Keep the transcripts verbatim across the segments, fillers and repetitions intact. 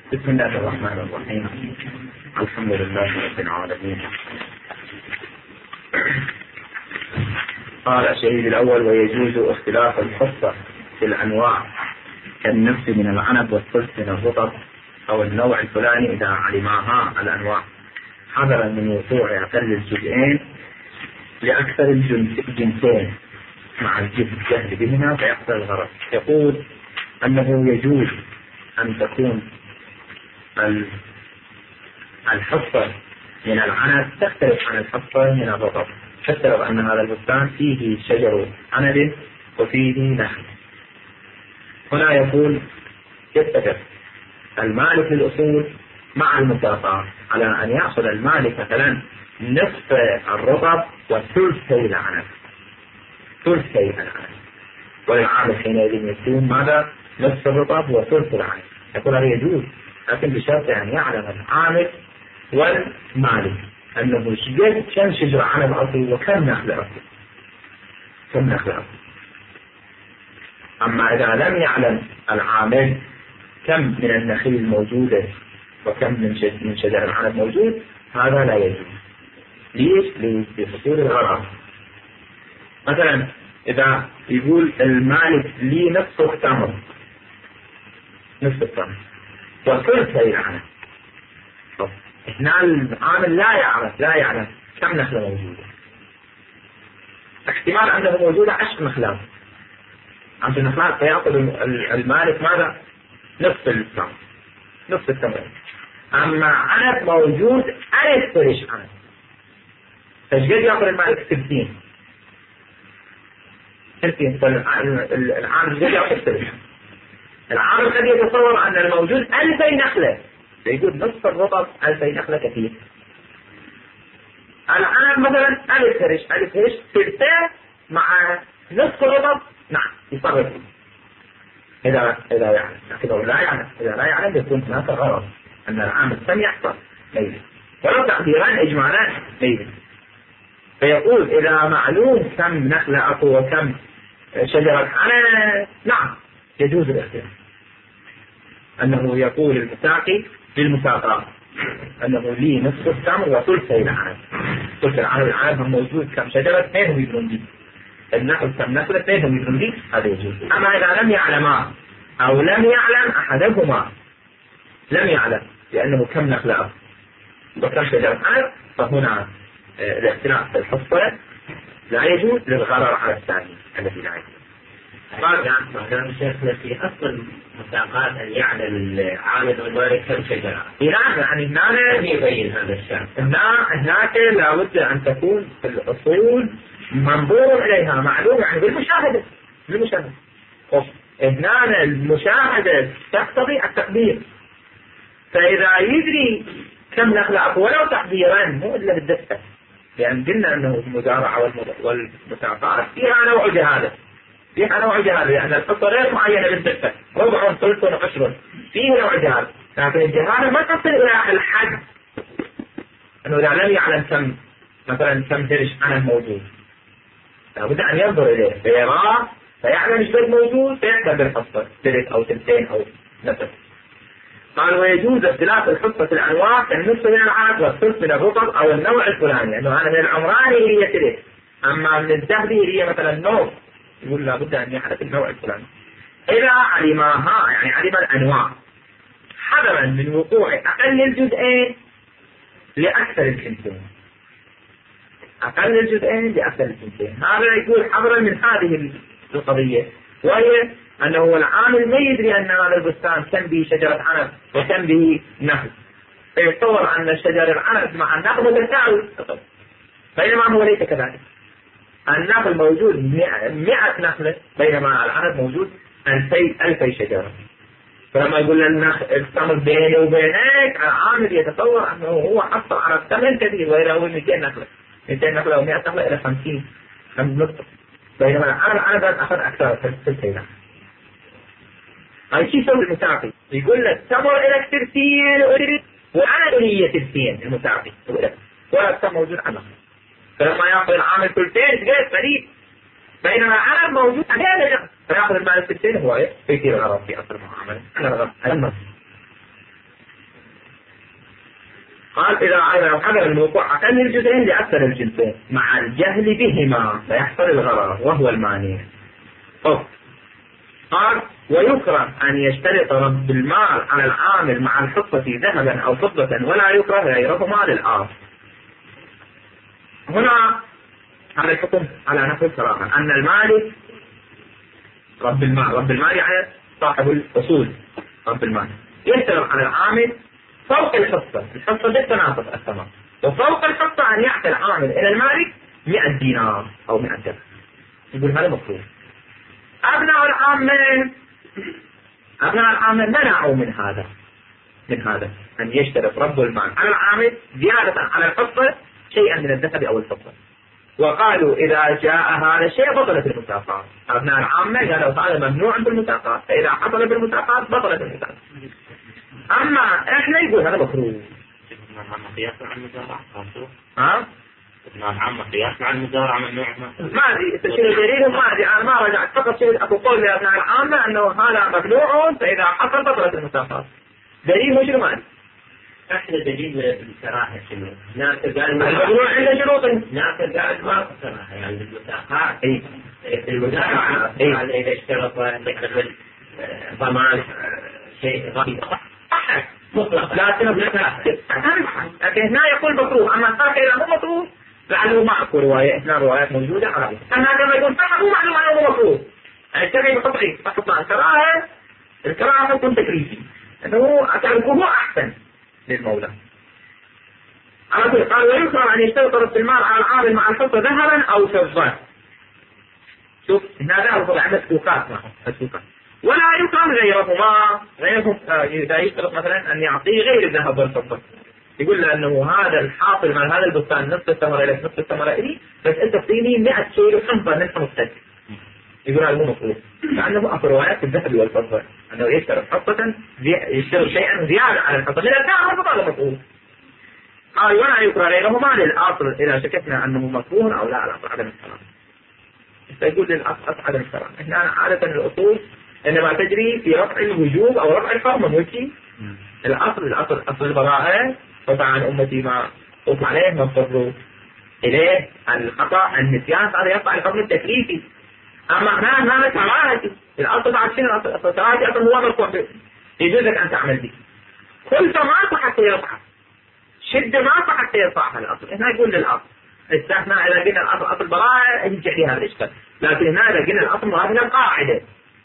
بسم الله الرحمن الرحيم. الحمد لله رب العالمين. قال الشهيد الأول: ويجوز اختلاف الحصة في الأنواع كالنفس من العنب والثلث من الرطب أو النوع الفلاني إذا علماها الأنواع حذرا من وقوع أقل الجزئين لأكثر الجنسين مع الجهل بهما فيحصل الغرض. يقول أنه يجوز أن تكون الحصة من العنب تختلف عن الحصة من الرطب، حتى لو أن هذا البستان فيه شجر عنب وفيه نخل. هنا يقول يتفق المالك للأصول مع المساقات على أن يأخذ المالك مثلا نصف الرطب وثلثي العنب، ثلثي العنب، والعامل حينئذ يكون ماذا؟ نصف الرطب وثلث العنب. يقول هذا يجوز، لكن بشرط أن يعلم العامل والمالك أنه شجر كم شجر عنب أصلي وكم نخل أصلي، كم نخل أصلي. أما إذا لم يعلم العامل كم من النخيل الموجودة وكم من شجر العنب موجود، هذا لا يجوز. ليش؟ لحصول الغرض. مثلا إذا يقول المالك لي نصف التمر، نصف التمر وثلثي العنب، هنا العامل لا يعرف لا يعلم كم نخلة موجودة، احتمال أنه موجودة عشر نخلات، عشر نخلات فيأخذ المالك ماذا؟ نصف التمر، نصف التمر. أما عنب موجود ألف فرش عنب، فايش قد يأخذ المالك؟ ستين ستين. العامل قد يأخذ ستين. العامل قد يتصور أن الموجود ألفي نخلة، فيقول نصف الرطب ألفي نخلة كثير. العنب مثلا ألف فرش، ألف فرش ستة مع نصف الرطب، نعم يصرف. إذا إذا يعلم، لكن لا يعلم، إذا لا يعلم يكون هناك غرض أن العامل لم يحصل ميزة، ولو تقديران إجمالان ميزة. فيقول إذا معلوم كم نخلة أكو وكم شجرة عنب، نعم يجوز الاختلاف. أنه يقول المساقي للمساقات أنه لي نصف التمر وثلثي العنب، ثلث العنب، العنب موجود كم شجرة اثنين يدرون دي، النخل كم نخلة اثنين يدرون دي، هذا يجوز. أما إذا لم يعلما أو لم يعلم أحدهما، لم يعلم لأنه كم نخلة وكم شجرة عنب، فهنا الاختلاف في الحصة لا يجوز للغرر على الثاني الذي لا يجوز. قال نعم شيخنا في أصل المساقات أن يعلم العامل والمالك كم شجرة. نعم، يعني هنا يبين هذا الشيء. هناك لابد أن تكون في الأصول منظور إليها معلوم، يعني بالمشاهدة، بالمشاهدة. هنا المشاهدة تقتضي التقدير، فإذا يدري كم نخلة ولو تقديرا مو إلا بالدفة، لأن قلنا أنه المزارعة والمساقات فيها نوع جهالة، فيها نوع جهالة، لأن الحصة غير معينة بالدفة، ربع ثلث وعشر، فيه نوع جهالة. لكن الجهالة ما تصل إلى الحد أنه إذا لم يعلم كم مثلا كم درج عنب موجود، لابد أن ينظر إليه فيراه فيعلم ايش موجود فيحسب الحصة ثلث أو ثلثين أو نصف. قال ويجوز اختلاف الحصة الأنواع كالنصف من العنب والثلث من الرطب أو النوع الفلاني، أنه أنا من العمراني هي ثلث، أما من الذهبي هي مثلا نوع، يقول لابد أن يحدث النوع الفلاني. إذا علمها يعني علم الأنواع حذرا من وقوع أقل الجزئين لأكثر الجنسين، أقل الجزئين لأكثر الجنسين. هذا يقول حذرا من هذه القضية، وهي أنه العامل ما يدري أن هذا البستان كم به شجرة عنب وكم به نخل، فيتصور أن شجر العنب مع النخل متساوي، بينما هو ليس كذلك. النخل موجود مئة نخلة بينما العنب موجود ألفي ألفي شجرة. فلما يقول التمر بيني وبينك، العامل يتصور أنه هو حصل على ثمن كثير، وإذا هو مئتين نخلة مئتين نخلة ومئة نخلة إلى خمسين خمس نقطة، بينما العنب العنب أخذ أكثر في السيلة. هاي شيء يسوي المساقي، يقول لك تمر إلى ترسين وأنا لي ترسين المساقي، ولا التمر موجود عنه، فلما يأخذ العامل ثلثين تقول فريد، بينما العنب موجود عنه، فيأخذ المال ثلثين هو إيه؟ يصير غرض في أصل المعاملة. أنا غرض قال إذا لو حدث الوقوع أقل الجزئين لأكثر الجنسين مع الجهل بهما فيحصل الغرر وهو المانع. قال ويكره أن يشترط رب المال على العامل مع الحصة ذهبا أو فضة ولا يكره غيرهما للآخر. هنا هذا الحكم على نفس الصراحة أن المالك رب المال، رب المال يعني صاحب الأصول، رب المال يشترط على العامل فوق الحصة، الحصة بالتناسب الثمن، وفوق الحصة أن يعطي العامل إلى المالك مئة دينار أو مئة درهم. يقول هذا مفروض. أبناء العامة أبناء العامة منعوا من هذا من هذا أن يشترط رب المال على العامل زيادة على الحصة شيئا من الذهب أو الفضة، وقالوا إذا جاء هذا الشيء بطلت المساقات. أبناء العامة قالوا هذا ممنوع بالمساقات، فإذا حصل بالمساقات بطلت المساقات. أما إحنا يقول هذا مفروض. قياس مع المزارع ها؟ نعم قياس مع المزارع ممنوع. ما أدري شيء دليل، ما أدري أنا ما رجعت، فقط شيء أبو قول لأبناء العامة أنه هذا ممنوع فإذا حصل بطلت المساقات. دليل مش ما أدري. احنا دليل الكراهه شنو؟ ناس قال الممنوع عنده شروط، ناس قال ما كراهه يعني المساقات. اي المزارع قال اذا اشترط مثلا ضمان شيء غريب مطلق لكن لكن هنا يقول مكروه، اما الحاكي اذا مو مكروه لعله معكو روايه، اثنان روايات موجوده على اما هذا ما يقول صح مو معلوم انه مكروه. الشرعي بقطعي فقط الكراهه، الكراهه تكون تكليفي انه تركه احسن للمولى. على كل قال ويكره ان يشترط رب المال على العامل مع الحصه ذهبا او فضه. شوف هنا ذهب طبعا مسكوكات معه مسكوكات، ولا يكره غيرهما غيرهم اذا يشترط مثلا ان يعطيه غير الذهب والفضه، يقول له انه هذا الحاصل من هذا البستان نصف الثمره لك نصف الثمره الي، بس انت تعطيني مئة كيلو حنطه نصف مستك. يقول هذا مو مفروض، لانه اكو روايات الذهب والفضه انه يشترط حصه يشترط شيئا زياده على الحصه، لذا الذهب هذا مفروض. قال ولا يكره غيرهما للاصل اذا شككنا انه مكروه او لا الاصل عدم الكلام. يقول للاصل عدم الكلام. احنا عاده الاصول انما تجري في رفع الوجوب او رفع الحرمه وجهي. الاصل الاصل اصل البراءه قطع عن امتي ما قطع عليه ما اضطروا اليه. الخطا النسيان هذا يقع الحكم التكليفي. اما هنا هذا كراهتي، الاصل بعد شنو الاصل؟ الاصل كراهتي اصلا هو مرفوع به، يجوز لك ان تعمل به. كل ما حتى يرفع شده ما حتى يرفعها الاصل. هنا يقول للاصل استثناء اذا قلنا الاصل اصل براءه يجي عليها هذا الاشكال، لكن هنا اذا قلنا الاصل مراد من القاعده.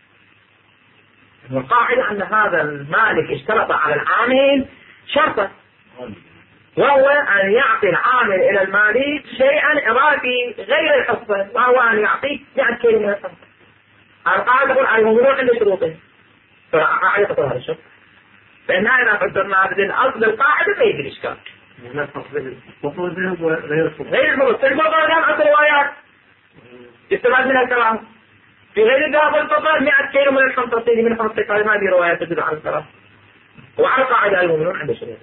والقاعدة أن هذا المالك اشترط على العامل شرطا، وهو أن يعطي العامل إلى المالك شيئا إضافي غير الحصة، وهو أن يعطيه مئة كيلو من الحصة. القاعدة تقول على الموضوع عنده شروطين، فالقاعدة تقول هذا الشرط. فإننا إذا قدرنا هذه الأصل القاعدة ما يجري إشكال. مفروض غير الفضل غير الفضل تنقل قدام عشر روايات يستفاد منها الكلام. في غير الذهب والفضة مئة كيلو من الحمصة تصير من حمصة، هذه ما في رواية تدل على الكلام. وعلى قاعدة المؤمنون عنده شروط.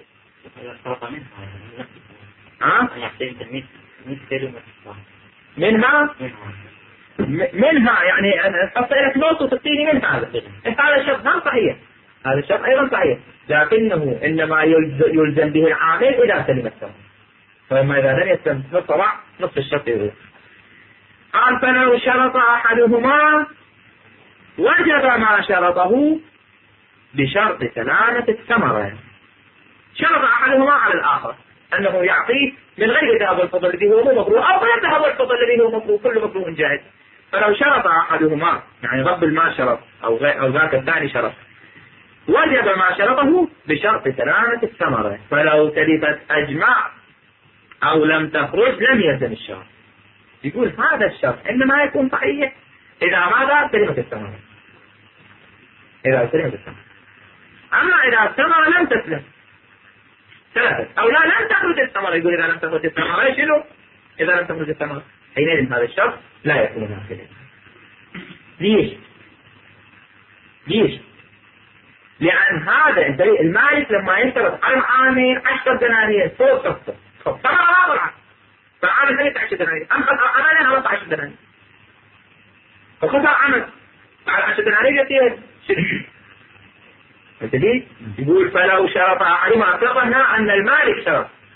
ها؟ منها؟ منها يعني أنا حصل لك نص وتعطيني من هذا. هذا الشرط هم صحيح، هذا الشرط أيضا صحيح، لكنه إنما يلزم به العامل إذا سلم الثمن، فما إذا لم يسلم طبعا نصف الشرط يروح. قال فلو شرط أحدهما وجب ما شرطه بشرط سلامة الثمرة. شرط أحدهما على الآخر أنه يعطيه من غير الذهب والفضل الذي هو مكروه أو غير الذهب والفضل الذي هو مكروه، كل مكروه جائز. فلو شرط أحدهما يعني رب المال شرط أو غير أو ذاك الثاني شرط وجب ما شرطه بشرط سلامة الثمرة، فلو تلفت أجمع أو لم تخرج لم يلزم الشرط. يقول هذا الشرط إنما يكون صحيح إذا ماذا سلمت الثمرة، إذا سلمت الثمرة. أما إذا الثمرة لم تسلم ثلاثة أو لا لم تخرج الثمرة، يقول إذا لم تخرج الثمرة شنو؟ إذا لم تخرج الثمرة حينئذ هذا الشرط لا يكون نافذا. ليش؟ ليش؟ لأن هذا المالك لما يشترط على العامل عشر دنانير فوق صفر ثمرة رابعة، فعامل ثلاثة عشر دنانير، أنقذ أمانة أربعة عشر دنانير، فخسر عمل على عشر دنانير يصير شنو؟ فدليل يقول فلو شرط أحدهما، افترضنا أن المالك شرط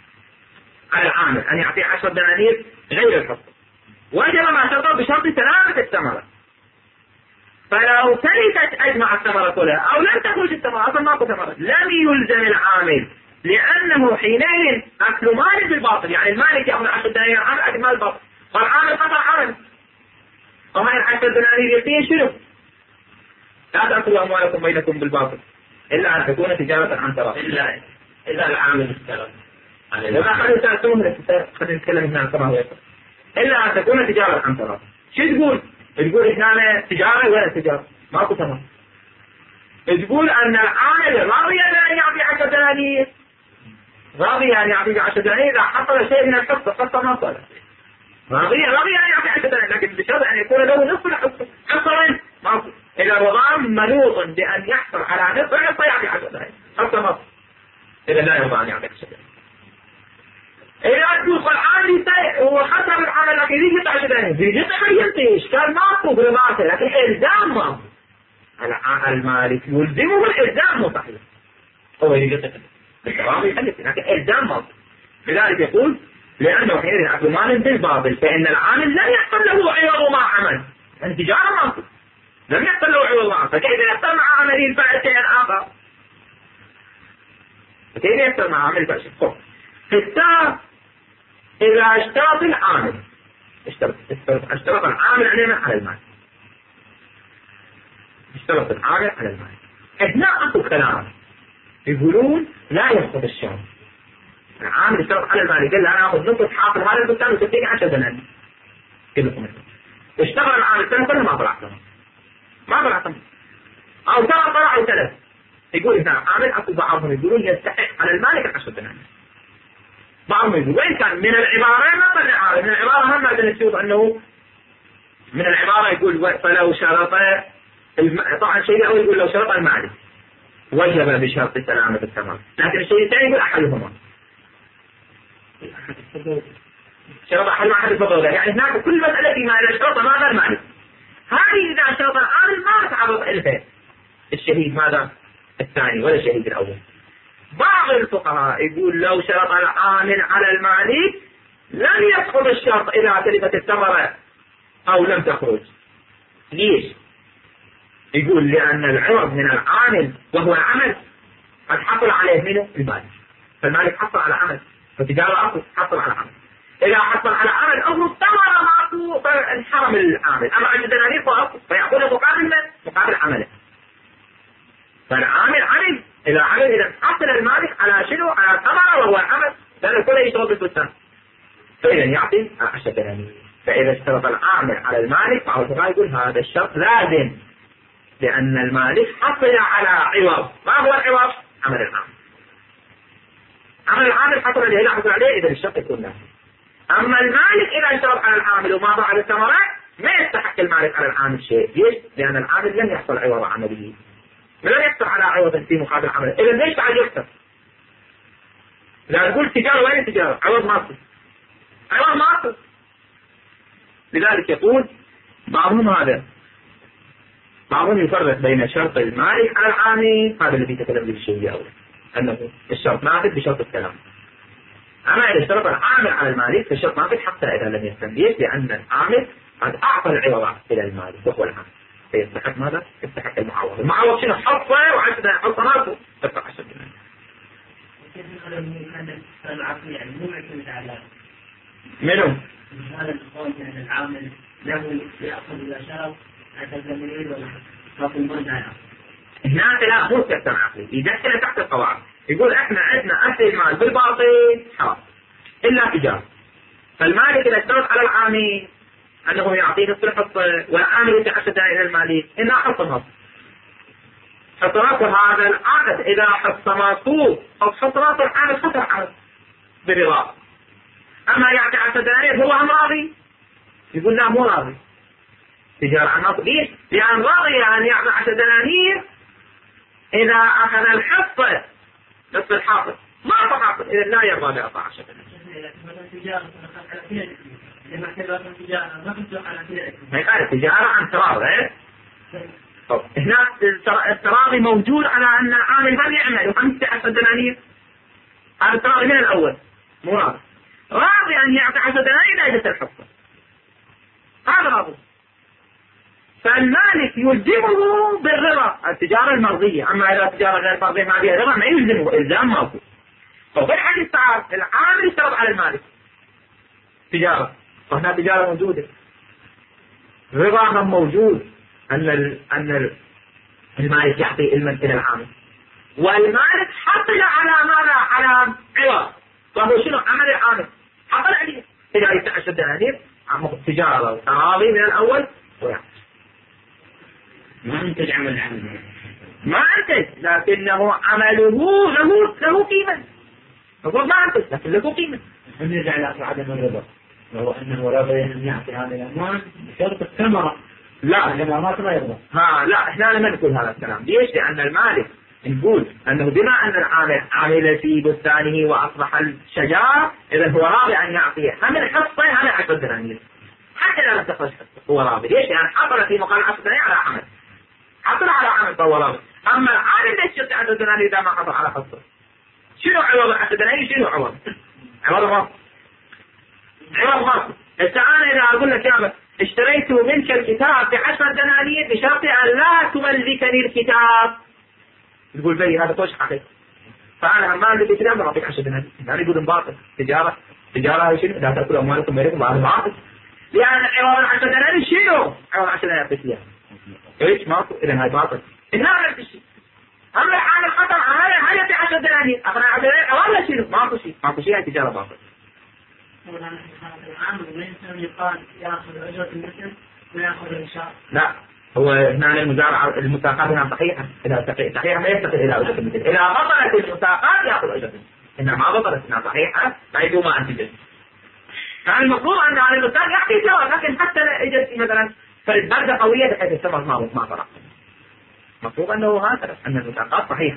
على العامل أن يعطيه عشر دنانير غير الحصة، وجب ما شرطه بشرط سلامة الثمرة. فلو تلفت أجمع الثمرة كلها أو لم تخرج الثمرة، أصلا ماكو ثمرة، لم يلزم العامل، لأنه حينئذ أكل مالك بالباطل. يعني المالك يأخذ عشر دنانير عامل أكل مال بالباطل، فالعامل قطع عمل. وهاي العشر دنانير يعطيه شنو؟ لا تأكلوا أموالكم بينكم بالباطل إلا أن تكون تجارة عن تراض. إلا إلا العامل اشترط. لا خلينا نسألهم خلينا نتكلم هنا كما هو يقول. إلا أن تكون تجارة عن تراض. شو تقول؟ تقول إحنا تجارة ولا تجارة؟ ماكو تمام. تقول أن العامل راضي أن يعطي عشر دنانير، راضي أن يعطي عشر دنانير إذا حصل شيء من الحصة، حصة ما صار. راضي راضي أن يعطي عشر دنانير، لكن بشرط أن يكون له نصف الحصة. حصة ماكو. إذا الرضام منوط بأن يحصل على نصف الحصة يعطي عشر دنانير، حصة ماكو. إذا لا يرضى أن يعطي عشر دنانير. إذا تقول العامل هو خسر العمل لكن يجي يقطع عشر دنانير، يجي يقطع ينتهي إشكال ماكو برماته، لكن إلزام ماكو. المالك يلزمه الإلزام مو صحيح، هو يقطع بالتمام يحدث، لكن إلزام ماكو. لذلك يقول لأنه حين أكل مال بالباطل فإن العامل لم يحصل له عوض ما عمل، التجارة ماكو، لم يحصل له عوض ما عمل، فكيف يحصل مع عمله الفعل شيئا آخر؟ فكيف يحصل مع عمل الفعل شيئا آخر؟ حتى إذا اشترط العامل اشترط اشترط العامل علينا على المال، اشترط العامل على المال. هنا أكو كلام يقولون لا يسقط الشرط. العامل اشترط على المال، قال له أنا أخذ نصف حاصل هذا البستان وتديني عشر دنانير كلكم. اشتغل العامل السنة كلها ما طلع ثمن، ما طلع ثمن، أو طلع طلع أو ثلاث. يقول هنا عامل أكو بعضهم يقولون يستحق على المالك العشر دنانير. بعضهم يقول وين كان من العبارة ما من العبارة، من العبارة هم بعد نشوف أنه من العبارة يقول فلو شرط الم... طبعا الشيء الأول يقول لو شرط المالك وجب بشرط سلامة الثمن، لكن الشيء الثاني يقول أحدهما شرط أحد ما أحد الفضل، يعني هناك كل مسألة فيما إذا شرط ماذا المالك، هذه إذا شرط العامل ما تعرض إلها الشهيد ماذا الثاني ولا الشهيد الأول. بعض الفقهاء يقول لو شرط العامل على المالك لم يسقط الشرط إذا تلفت الثمرة أو لم تخرج. ليش؟ يقول لأن العوض من العامل وهو العمل قد حصل عليه منه المالك، فالمالك حصل على عمل، فتجارة أصل حصل على عمل. إذا حصل على عمل أو الثمرة ماكو فانحرم العامل، أما عند دنانير فأصل فيأخذ مقابل من؟ مقابل عمله. فالعامل عمل، إذا عمل إذا حصل المالك على شنو؟ على الثمرة وهو العمل، لأنه كله يشتغل بالبستان، فإذا يعطي عشر دنانير. فإذا اشترط العامل على المالك بعض الفقهاء يقول هذا الشرط لازم، لأن المالك حصل على عوض. ما هو العوض؟ عمل العامل. عمل العامل حصل عليه، إذا حصل عليه إذا الشرط يكون لازم. أما المالك إذا اشترط على العامل وما ضاع الثمرة ما يستحق المالك على العامل شيء. ليش؟ لأن العامل لم يحصل عوض عمله، لم يحصل على عوض في مقابل عمله. إذا ليش بعد يحصل؟ إذا نقول تجارة وين التجارة؟ عوض ما أصل، عوض ما أصل. لذلك يقول بعضهم هذا بعضهم يفرق بين شرط المالك على العامل، هذا الذي تكلم به الشيء الأول أنه الشرط نافذ بشرط السلام. أما إذا اشترط العامل على المالك فالشرط نافذ حتى إذا لم يستنبيه، لأن العامل قد أعطى العوض إلى المالك وهو العامل، فيستحق ماذا؟ يستحق المعوض. المعوض شنو؟ حصة وعشرة حصة ماكو تدفع عشرة دنانير. يعني مو معتمد على منو؟ هذا القول أن العامل له يأخذ إذا شرط أتلزم يريد ولا حق المرجع. هناك لا مو تحكم عقلي، يدخل تحت القواعد. يقول احنا عندنا أكل المال بالباطل حرام إلا تجارة. فالمالك إذا اشترط على العامل أنه يعطيه نصف الحصة والعامل يتحسد إلى المالك إنها حصة نصف. حصة نصف هذا العقد إذا حصة مصروف أو حصة نصف العامل خسر عقد برضاه. أما يعطي عشر دنانير هو هم راضي؟ يقول لا مو راضي. تجارة عن نصف. ليش؟ لأن راضي أن يعطي عشر دنانير إذا أخذ الحصة نصف الحاصل ما تحصل، إذا لا يرضى بإعطاء عشر دنانير. ما يقال التجارة عن تراضي. هنا التراضي موجود على أن العامل هم يعمل وهم يعطي عشر دنانير. هذا التراضي من الأول مو راضي. راضي أن يعطي عشرة دنانير إذا أجت الحصة، هذا راضي. فالمالك يلزمه بالرضا التجارة المرضية، أما إذا التجارة غير مرضية ما فيها رضا ما يلزمه، إلزام ماكو. وفي الحديث تعال العامل يشترط على المالك تجارة، فهنا تجارة موجودة، رضاهم موجود أن ال أن المالك يعطي علما إلى العامل، والمالك حصل على ماذا؟ على عوض، وهو شنو عمل العامل؟ حصل عليه إذا يتعشى الدنانير تجارة تراضي من الأول ويعطي. ما أنتج عمل العامل، ما أنتج، لكنه عمله له له قيمة. المفروض ما أنتج لكن له قيمة. نرجع إلى عدم الرضا، وهو أنه راضي أن يعطي هذه الأموال بشرط الثمرة. لا الثمرات ما يرضى. ها لا احنا لا نقول هذا الكلام. ليش؟ لأن المالك نقول أنه بما أن العامل عمل في بستانه وأصبح الشجار، إذا هو راضي أن يعطيه هم الحصة هم عشر دنانير حتى لا تخرج حصة، هو راضي. ليش؟ لأن حصل في مقابل عشر دنانير على عمل، حصل على عمل فهو راضي. أما العامل ليش يعطي عشر دنانير إذا ما حصل على حصة؟ شنو عوض عشر دنانير؟ شنو عوض؟ عوض ما عوض ما هسه أنا إذا أقول لك يا اشتريت منك الكتاب بعشر دنانير بشرط أن لا تملكني الكتاب، تقول بي هذا توش حقيقي، فأنا ما عندي كتاب ما أعطيك عشر دنانير. يعني يقول باطل، تجارة تجارة هاي شنو؟ لا تأكل أموالكم بينكم، هذا باطل. لأن عوض العشر دنانير شنو؟ عوض العشر دنانير بسيار. ليش ماكو؟ إذا هاي باطل. إنها نفس الشيء. أما العامل خطر عمله هاي في عشر دنانير، أخذنا عشر دنانير ولا شنو؟ ماكو شيء، ماكو شيء، هاي تجارة باطل. العامل ما يقال ياخذ اجره المثل وياخذ الاشاره. لا، هو هنا المزارعه المساقات هنا صحيحه، اذا صحيحه ما يفتقد الى اجره المثل، اذا بطلت المساقات ياخذ اجره المثل، انها ما بطلت انها صحيحه فيدوم ما انتجت. كان المفروض ان على المساق يعطي جواب، لكن حتى اجت مثلا فالبرده قويه بحيث الثمر ما ما طلع. المفروض انه هكذا ان المساقات صحيحه.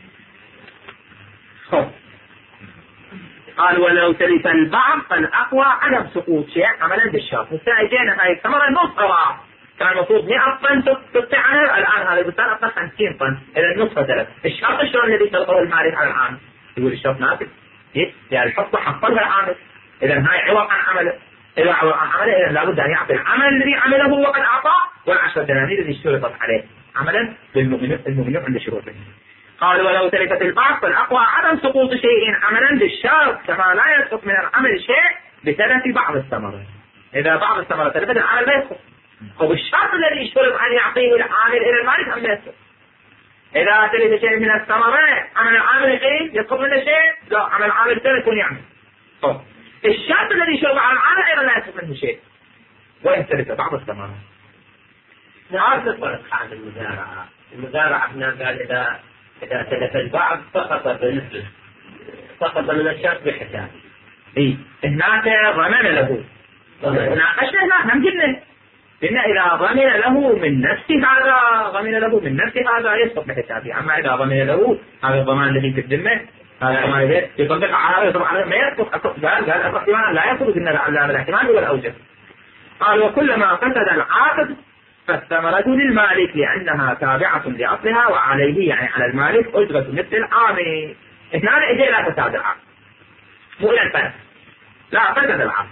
قال ولو تلف البعض فالأقوى عدم سقوط شيء عملا بالشرط. هسه اجينا هاي الثمرة نص قراء، كان المفروض مئة طن تقطعها، الآن هذا البستان أقل خمسين طن، إذا النصف تلف. الشرط شلون الذي شرطه المالك على العامل؟ يقول الشرط نافذ، ليش؟ يعني الحصة حصلها العامل، إذا هاي عوض عن عمله، إذا عوض عن عمله إذا لابد أن يعطي العمل الذي عمله وقد أعطاه والعشر دنانير الذي اشترطت عليه عملا للمؤمن المؤمن عند شروطه. قال ولو تلفت البعض فالأقوى عدم سقوط شيء عملا بالشرط، كما لا يسقط من العمل شيء بتلف بعض الثمرة. إذا بعض الثمرة تلفت العمل لا يسقط، وبالشرط الذي يشترط أن يعطيه العامل إلى المالك أم لا يسقط. إذا تلف شيء من الثمرة عمل العامل شيء يسقط منه شيء، لا عمل العامل الثاني يكون يعمل. طب الشرط الذي يشترط على العامل أيضا لا يسقط منه شيء وإن تلف بعض الثمرة. نعرف الفرق عن المزارعة. المزارعة هنا قال إذا إذا تلف البعض سقط بالنسبة سقط من الشرط بحساب. إيه هناك ضمن له. ناقشنا هناك هم قلنا قلنا إذا ضمن له من نفس هذا ضمن له من نفس هذا يسقط بحسابه، أما إذا ضمن له هذا الضمان الذي في الذمة هذا الضمان الذي يطبق على هذا طبعا ما يسقط. قال قال الاحتمال لا يسقط، قلنا لا الاحتمال هو الأوجه. قال وكلما فسد العاقد فالثمرة للمالك لأنها تابعة لأصلها وعليه يعني على المالك أجرة مثل العامل. هنا إجي لا فساد العقد مو إلى الفسد، لا فسد العقد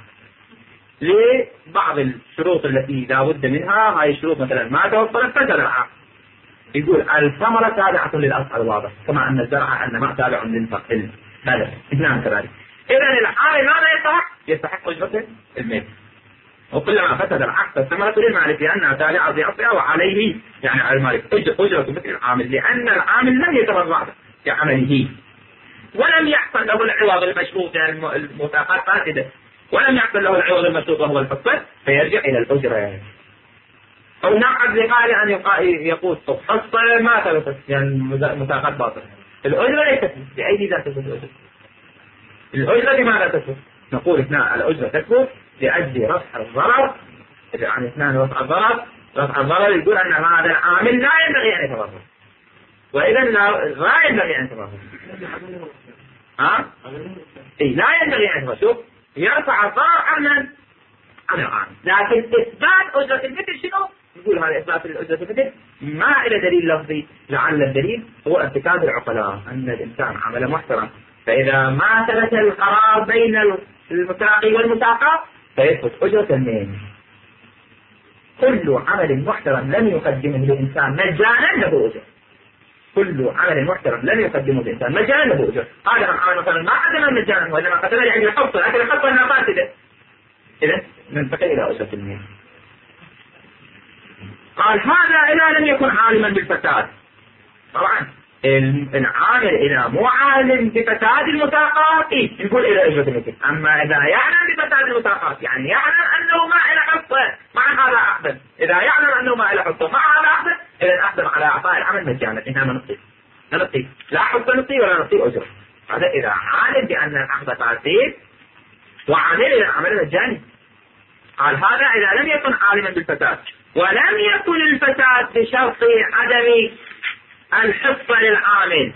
لبعض الشروط التي لا بد منها. هاي الشروط مثلا ما توفرت فسد العقد. يقول الثمرة تابعة للأصل الواضح، كما أن الزرع أن ما تابع للفقر هذا هنا كذلك. إذا العامل ماذا يستحق؟ يستحق أجرة المثل. وكلما فسد العقد فالثمرة للمالك لأنها تابعة لأصلها وعليه يعني على المالك أجرة مثل العامل، لأن العامل لم يتبرع في عمله ولم يحصل له العوض المشروط، يعني المساقات فاسدة ولم يحصل له العوض المشروط وهو الحصة، فيرجع إلى الأجرة. يعني أو نعقد لقال أن يقول حصة ما ثبتت يعني مساقات باطلة، الأجرة ليست بأي ذات تثبت الأجرة. الأجرة لماذا تثبت؟ نقول هنا الأجرة تثبت لأجل رفع الضرر، يعني اثنان رفع الضرر. رفع الضرر يقول أن هذا العامل لا ينبغي أن يتضرر، وإذا لا ينبغي أن يتضرر. ها؟ إيه لا ينبغي أن يتضرر. شوف يرفع الضرر عن من؟ عن العامل. لكن إثبات أجرة المثل شنو؟ يقول هذا إثبات أجرة المثل ما إلى دليل لفظي، لعل الدليل هو ارتكاب العقلاء، أن الإنسان عمل محترم فإذا ما ثبت القرار بين المساقي والمساقى فيثبت أجرة اثنين. كل عمل محترم لم يقدمه الإنسان مجانا له أجر. كل عمل محترم لم يقدمه الإنسان مجانا له أجر. هذا من عمل مثلا ما قدم مجانا وإنما قدم يعني الحصة، لكن الحصة أنها فاسدة، إذا ننتقل إلى أجرة اثنين. قال هذا إذا لم يكن عالما بالفساد. طبعا العامل إذا مو عالم بفساد المساقات إيه نقول إلى أجرة مثل. أما إذا يعلم بفساد المساقات يعني يعلم أنه ما إلى حصة مع هذا أحسن، إذا يعلم أنه ما إلى حصة مع هذا أحسن إذا أحسن على أعطاء العمل مجانا. إنها ما نطيق لا نطيق لا حصة نطيق ولا نطيق أجرة. هذا إذا عالم بأن الأخذ فاسد وعامل إلى عمل مجاني. قال هذا إذا لم يكن عالما بالفساد ولم يكن الفساد بشرط عدم الحصة للعامل.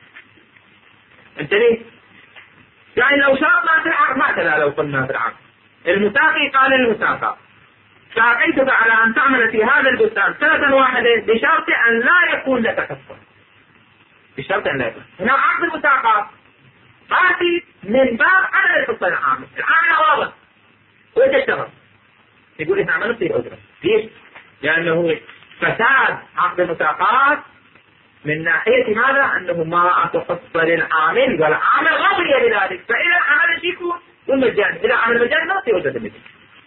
انتبه، يعني لو شرطنا في العقد ما كذا، لو قلنا في العقد المساقي قال للمساقى ساقيتك على أن تعمل في هذا البستان سنة واحدة بشرط أن لا يكون لك حصة، بشرط أن لا يكون. هنا عقد المساقى قاسي من باب عدم الحصة للعامل. العامل واضح ويتشتغل يقول إحنا عملنا في أجرة. ليش؟ لأنه فساد عقد المساقات من ناحية ماذا؟ أنه ما أعطى حصة للعامل والعامل غضي بذلك، فإذا عمل شيء يكون والمجاني، إذا عمل مجاني ما نصير وجهة المثل،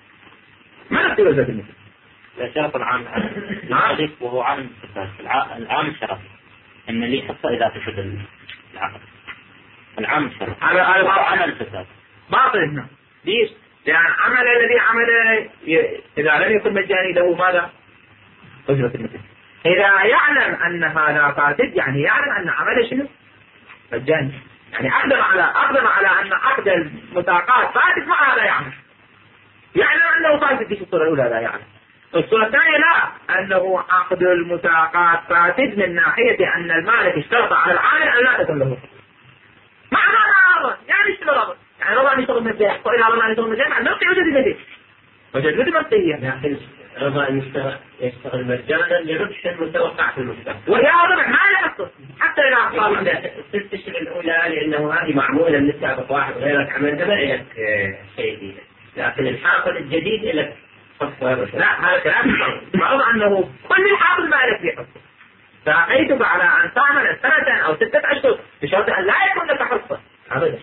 ما نصير وجهة المثل. لا شرط العامل نعم وهو عامل الفساد. العامل شرط أن لي حصة إذا فسد العقد. العامل شرط على على عمل الفساد باطل هنا. ليش؟ لأن عمل الذي عمله إذا لم يكن مجاني له ماذا؟ أجرة المثل. إذا يعلم أن هذا فاسد يعني يعلم أن عمله شنو؟ مجاني، يعني أقدم على أقدم على أن عقد المساقات فاسد مع هذا يعمل. يعلم أنه فاسد في الصورة الأولى لا يعلم. الصورة الثانية لا، أنه عقد المساقات فاسد من ناحية أن المالك اشترط على العامل أن لا تكون له مع ماذا أرضا، يعني اشترط أرضا، يعني رضا أن يشتغل مجاني، وإذا رضا أن يشتغل مجاني نلقي وجد المثل وجد وجد مرتية، لكن رضا أن يشتغل مجانا لربح المتوقع في المستقبل. ويا ربح ما يحصل حتى إذا أحصل ست أشهر الأولى لأنه هذه معمولة من سابق واحد غيرك عملها ما لك شيء جديد، لكن الحاصل الجديد لك حصة. لا هذا كلام معروف أنه كل الحاصل ما لك فيه حصة. ساقيتك على أن تعمل سنة أو ستة أشهر بشرط أن لا يكون لك حصة أبدا.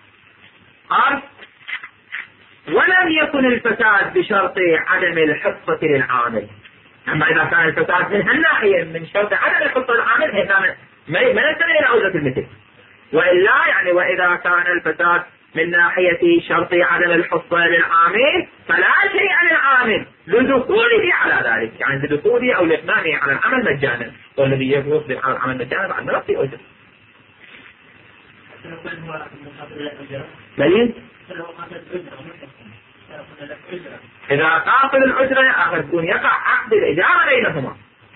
قال ولم يكن الفساد بشرط عدم الحصة للعامل. أما إذا كان الفساد من هالناحية من شرط عدم الحصة للعامل هنا ما نستمع إلى أجرة المثل. وإلا يعني وإذا كان الفساد من ناحية شرط عدم الحصة للعامل فلا شيء للعامل لدخوله على ذلك، يعني لدخوله أو لإتمامه على العمل مجانا، والذي يصبح على العمل مجانا بعد ما في أجر. بلين إذا قاصد الأجرة آخر يكون يقع عقد الإجارة بينهما،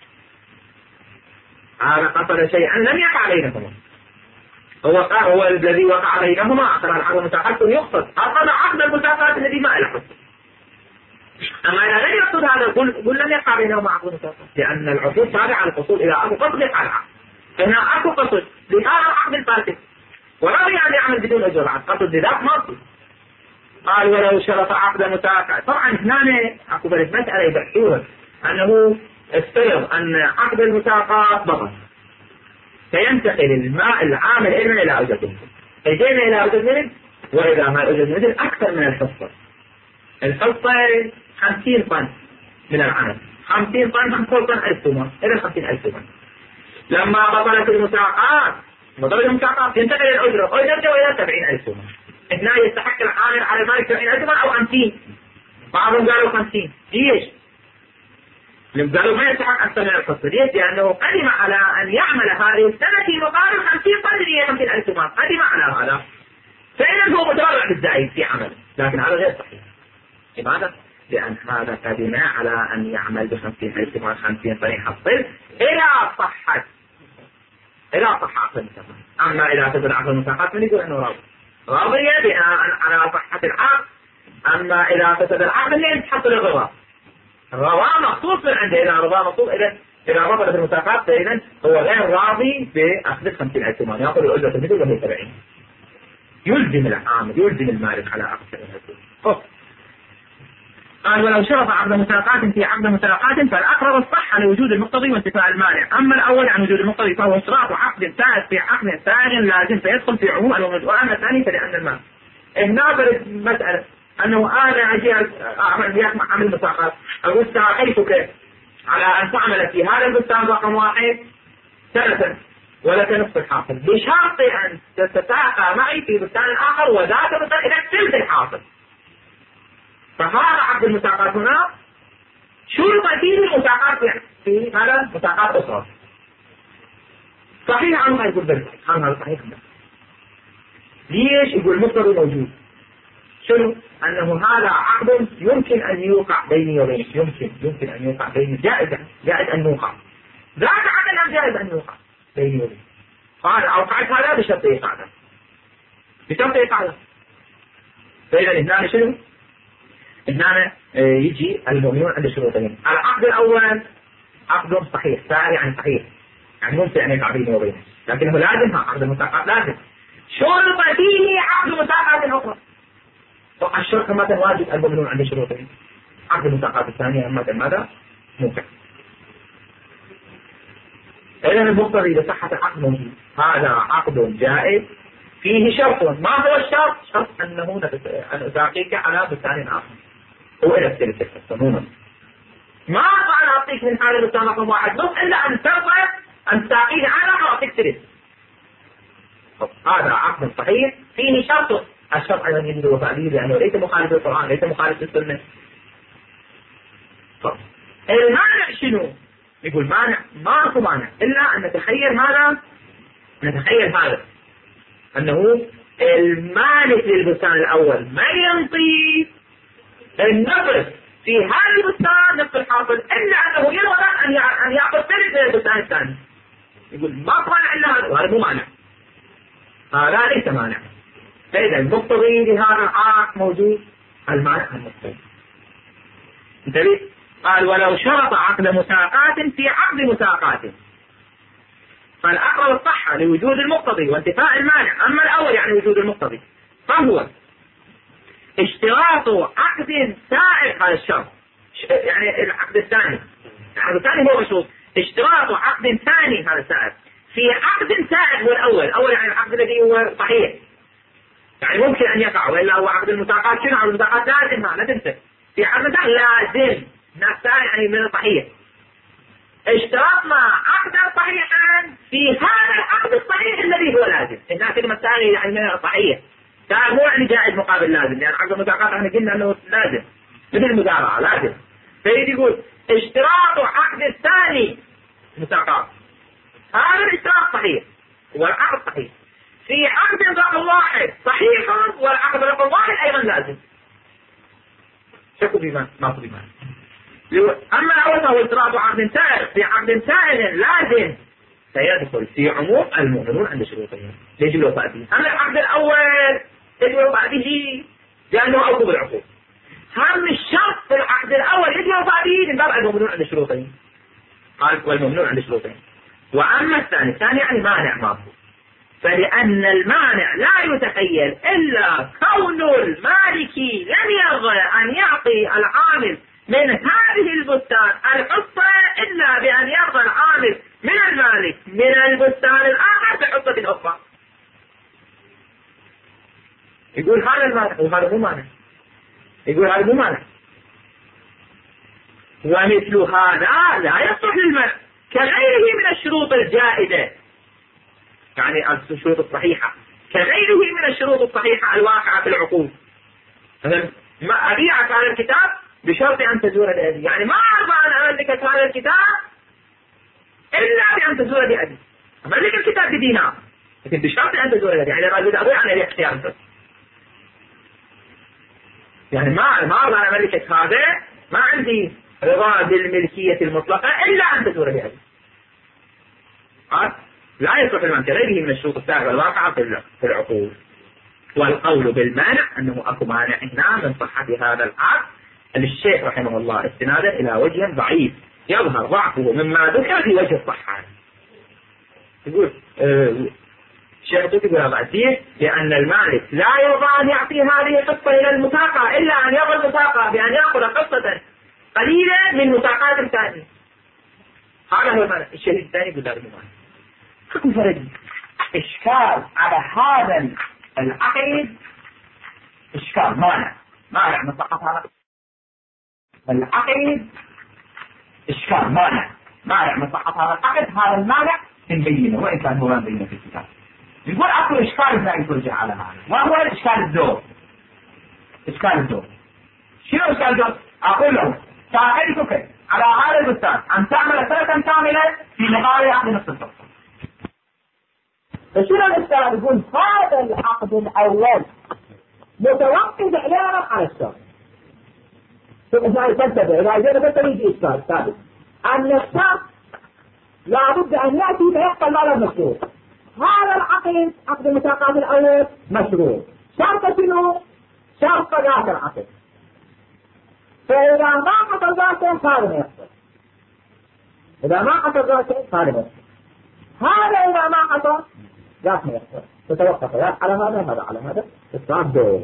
هذا قصد شيئا لم يقع بينهما، هو هو الذي وقع بينهما آخر العقد المساقات يقصد أصل عقد المساقات الذي ما له حصة. أما إذا لم يقصد هذا قل لم يقع بينهما عقد المساقات، لأن العقود تابعة للحصول إلى أكو قصد يقع العقد. هنا أكو قصد لهذا العقد الفاسد ولا يعني يعمل بدون أجر، عقد قصد لذاك ماضي. قال ولو شرط عقد مساقة. طبعا هنا أكو بلد مسألة يبحثوها أنه افترض أن عقد المساقات بطل فينتقل الماء العامل علما إلى أجرة المثل، فجينا إلى أجرة المثل وإذا ما أجرة المثل أكثر من الحصة. الحصة خمسين طن من العمل، خمسين طن خمسين طن ألف ثمن إلى خمسين ألف ثمن. لما بطلت المساقات بطلت المساقات ينتقل الأجرة أجرة إلى سبعين ألف ثمن. هنا يستحق العامل على المالك سبعين ألف ثمن أو خمسين، بعضهم قالوا خمسين. ليش؟ لم قالوا ما يستحق أكثر من الحصة. ليش؟ لأنه قدم على أن يعمل هذه السنة في مقابل خمسين طن هي خمسين ألف ثمن، قدم على هذا، فإذا هو متبرع بالزائد في عمل، لكن هذا غير صحيح. لماذا؟ لأن هذا قدم على أن يعمل بخمسين ألف ثمن خمسين طن يحصل إلى صحة إلى صحة عقد المساقات. أما إذا فسد عقد المساقات من يقول أنه راضي راضية بناء على صحة العقد. أما إذا فسد العقد لين تحصل الرضا، الرضا مخصوص من عنده. إذا رضا مخصوص إذا إذا بطلت المساقات فإذا هو غير راضي بأخذ خمسين ألف ثمن، يأخذ الأجرة مثل وهي سبعين. يلزم العامل يلزم المالك على عقد العقود. قال ولو شرط عقد مساقات في عقد مساقات فالأقرب الصحة لوجود المقتضي وانتفاء المانع. أما الأول عن وجود المقتضي فهو اشتراط عقد ثالث في عقد ثاني لازم فيدخل في عموم الوجود. وأما الثاني فلأن المال ناظر مسألة أنه أنا أجي أعمل عمل مساقات أقول ساقيتك على أن تعمل في هذا البستان رقم واحد سنة ولك نصف الحاصل بشرط أن تتساقى معي في بستان آخر وذاك البستان إذا ثلث الحاصل. فهذا عقد المساقات هنا شرط فيه المساقات في هذا مساقات أخرى. صحيح عنها يقول بل عنها صحيح بل. ليش يقول مقتضي موجود؟ شنو؟ أنه هذا عقد يمكن أن يوقع بيني وبينك يمكن يمكن أن يوقع بيني جائز جائز أن يوقع ذاك عقد أم جائز أن يوقع بيني وبينك. قال أوقعت هذا بشرط إيقاعه بشرط إيقاعه. فإذا هنا شنو؟ هنا يجي المؤمنون عند شروطين. العقد الأول عقد صحيح ساري عن صحيح يعني ممكن أن يقع بيني وبينك لكنه لازم عقد المساقات لازم شرط فيه عقد مساقات أخرى. طبعا الشرط مثلا واجب المؤمنون عند شروطين. عقد المساقات الثانية مثلا ماذا؟ ممكن. إذا المقتضي لصحة العقد موجود. هذا عقد جائز فيه شرط. ما هو الشرط؟ شرط أنه أن أساقيك على بستان آخر هو إلى الثلث عموما. ما أنا أعطيك من هذا البستان رقم واحد نص إلا أن ترضى أن تساقيني على وأعطيك ثلث. هذا عقد صحيح فيه شرط. الشرط أيضا يجب الوفاء به لأنه ليس مخالف للقرآن ليس مخالف للسنة. المانع شنو؟ يقول مانع ماكو مانع إلا أن نتخيل ماذا؟ نتخيل هذا أنه المالك للبستان الأول ما ينطي النفس في هذا البستان نفس الحاصل إلا أنه يرغب أن يأخذ ثلث للبستان الثاني. يقول ما مانع إلا هذا وهذا مو مانع. هذا ليس مانع. فإذا المقتضي لهذا العقد موجود المانع المقتضي. انتبه. قال ولو شرط عقد مساقات في عقد مساقات فالأقرب الصحة لوجود المقتضي وانتفاء المانع. أما الأول يعني وجود المقتضي فهو اشتراط عقد سائغ. هذا الشرط يعني العقد الثاني العقد الثاني هو مشروط. اشتراط عقد ثاني هذا سائغ في عقد سائغ والأول الأول يعني العقد الذي هو صحيح يعني ممكن أن يقع وإلا هو عقد المساقات. شنو عقد المساقات؟ لازم لا تنسى في عقد لازم نفسها يعني من الصحيح. اشترطنا عقدا صحيحا في هذا العقد الصحيح الذي هو لازم. إنها كلمة ثانية يعني من الصحيح مو يعني جائز مقابل لازم لأن يعني عقد المساقات احنا قلنا أنه لازم مثل المزارعة لازم. فيجي يقول اشتراط عقد الثاني مساقات هذا الاشتراط صحيح والعقد صحيح في عقد رقم واحد صحيح والعقد رقم واحد أيضا لازم. شكو بما ما في بما. أما الأول فهو اشتراط عقد سائر في عقد سائر لازم سيدخل في عموم المؤمنون عند شروطهم يجب الوفاء به. أما العقد الأول يجب الوفاء به لأنه أوجب العقود. هم الشرط في العقد الأول يجب الوفاء به من باب المؤمنون عند شروطهم. قال والمؤمنون عند شروطهم. وأما الثاني الثاني يعني مانع ماكو. فلأن المانع لا يتخيل إلا كون المالك لم يرضى أن يعطي العامل من هذه البستان الحصة إلا بأن يرضى العامل من المالك من البستان الآخر بحصة أخرى. يقول هذا المانع وهذا مو مانع. يقول هذا مو مانع. ومثل هذا لا يصلح للمنع كغيره من الشروط الجائزة يعني الشروط الصحيحة كغيره من الشروط الصحيحة الواقعة في العقود. ما أبيعك هذا الكتاب بشرط أن تزور بأبي يعني ما أرضى أن أملكك هذا الكتاب إلا بأن تزور بأبي. أملك الكتاب بدينار لكن بشرط أن تزور بأبي يعني رجل أبوي عن الاختيار يعني ما ما أرضى أن أملكك هذا ما عندي رضا بالملكية المطلقة إلا أن تزور بأبي. لا يصلح المنع كغيره من الشروط السابقة الواقعة في العقود. والقول بالمانع أنه أكو مانع هنا من صحة هذا العقد الشيخ رحمه الله استنادا إلى وجه ضعيف يظهر ضعفه مما ذكر في وجه الصحة. يقول أه الشيخ يقول أبو عزيز لأن المالك لا يرضى أن يعطي هذه القصة إلى المساقة إلا أن يرضى المساقة بأن يأخذ قصة قليلة من مساقات ثانية. هذا هو المعنى. الشيخ الثاني يقول لا بالمعنى حكم فردي. إشكال على هذا العقد إشكال مانع مانع من صحة هذا العقد إشكال مانع مانع من صحة هذا العقد. هذا المانع نبينه وإن كان هو ما نبينه في الكتاب. يقول أكو إشكال لا يرجع على هذا وهو إشكال الدور. إشكال الدور شنو إشكال الدور؟ أقول له ساعدتك على هذا البستان أن تعمل سنة كاملة في مقابل عقد نصف الصفقة. فشنو الإشكال؟ يقول هذا العقد الأول متوقف إعلانا على الشرط. ثم إذا يتنتبه إذا إذا بس يجي إشكال ثالث أن الشرط لابد أن يأتي فيحصل على المشروع. هذا العقد عقد المساقات الأول مشروع. شرط شنو؟ شرط ذات العقد. فإذا ما حصل ذاته هذا ما يحصل. إذا ما حصل ذاته هذا ما يحصل. هذا إذا ما حصل ذات ما يحصل. تتوقف ذات على هذا هذا على هذا. الصعب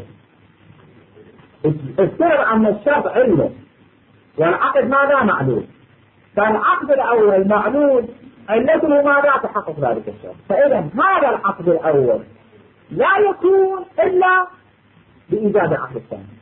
افترض أن الشرط علم والعقد ماذا معلوم. فالعقد الأول معلوم علته ماذا تحقق ذلك الشرط. فإذا هذا العقد الأول لا يكون إلا بإيجاد العقد الثاني.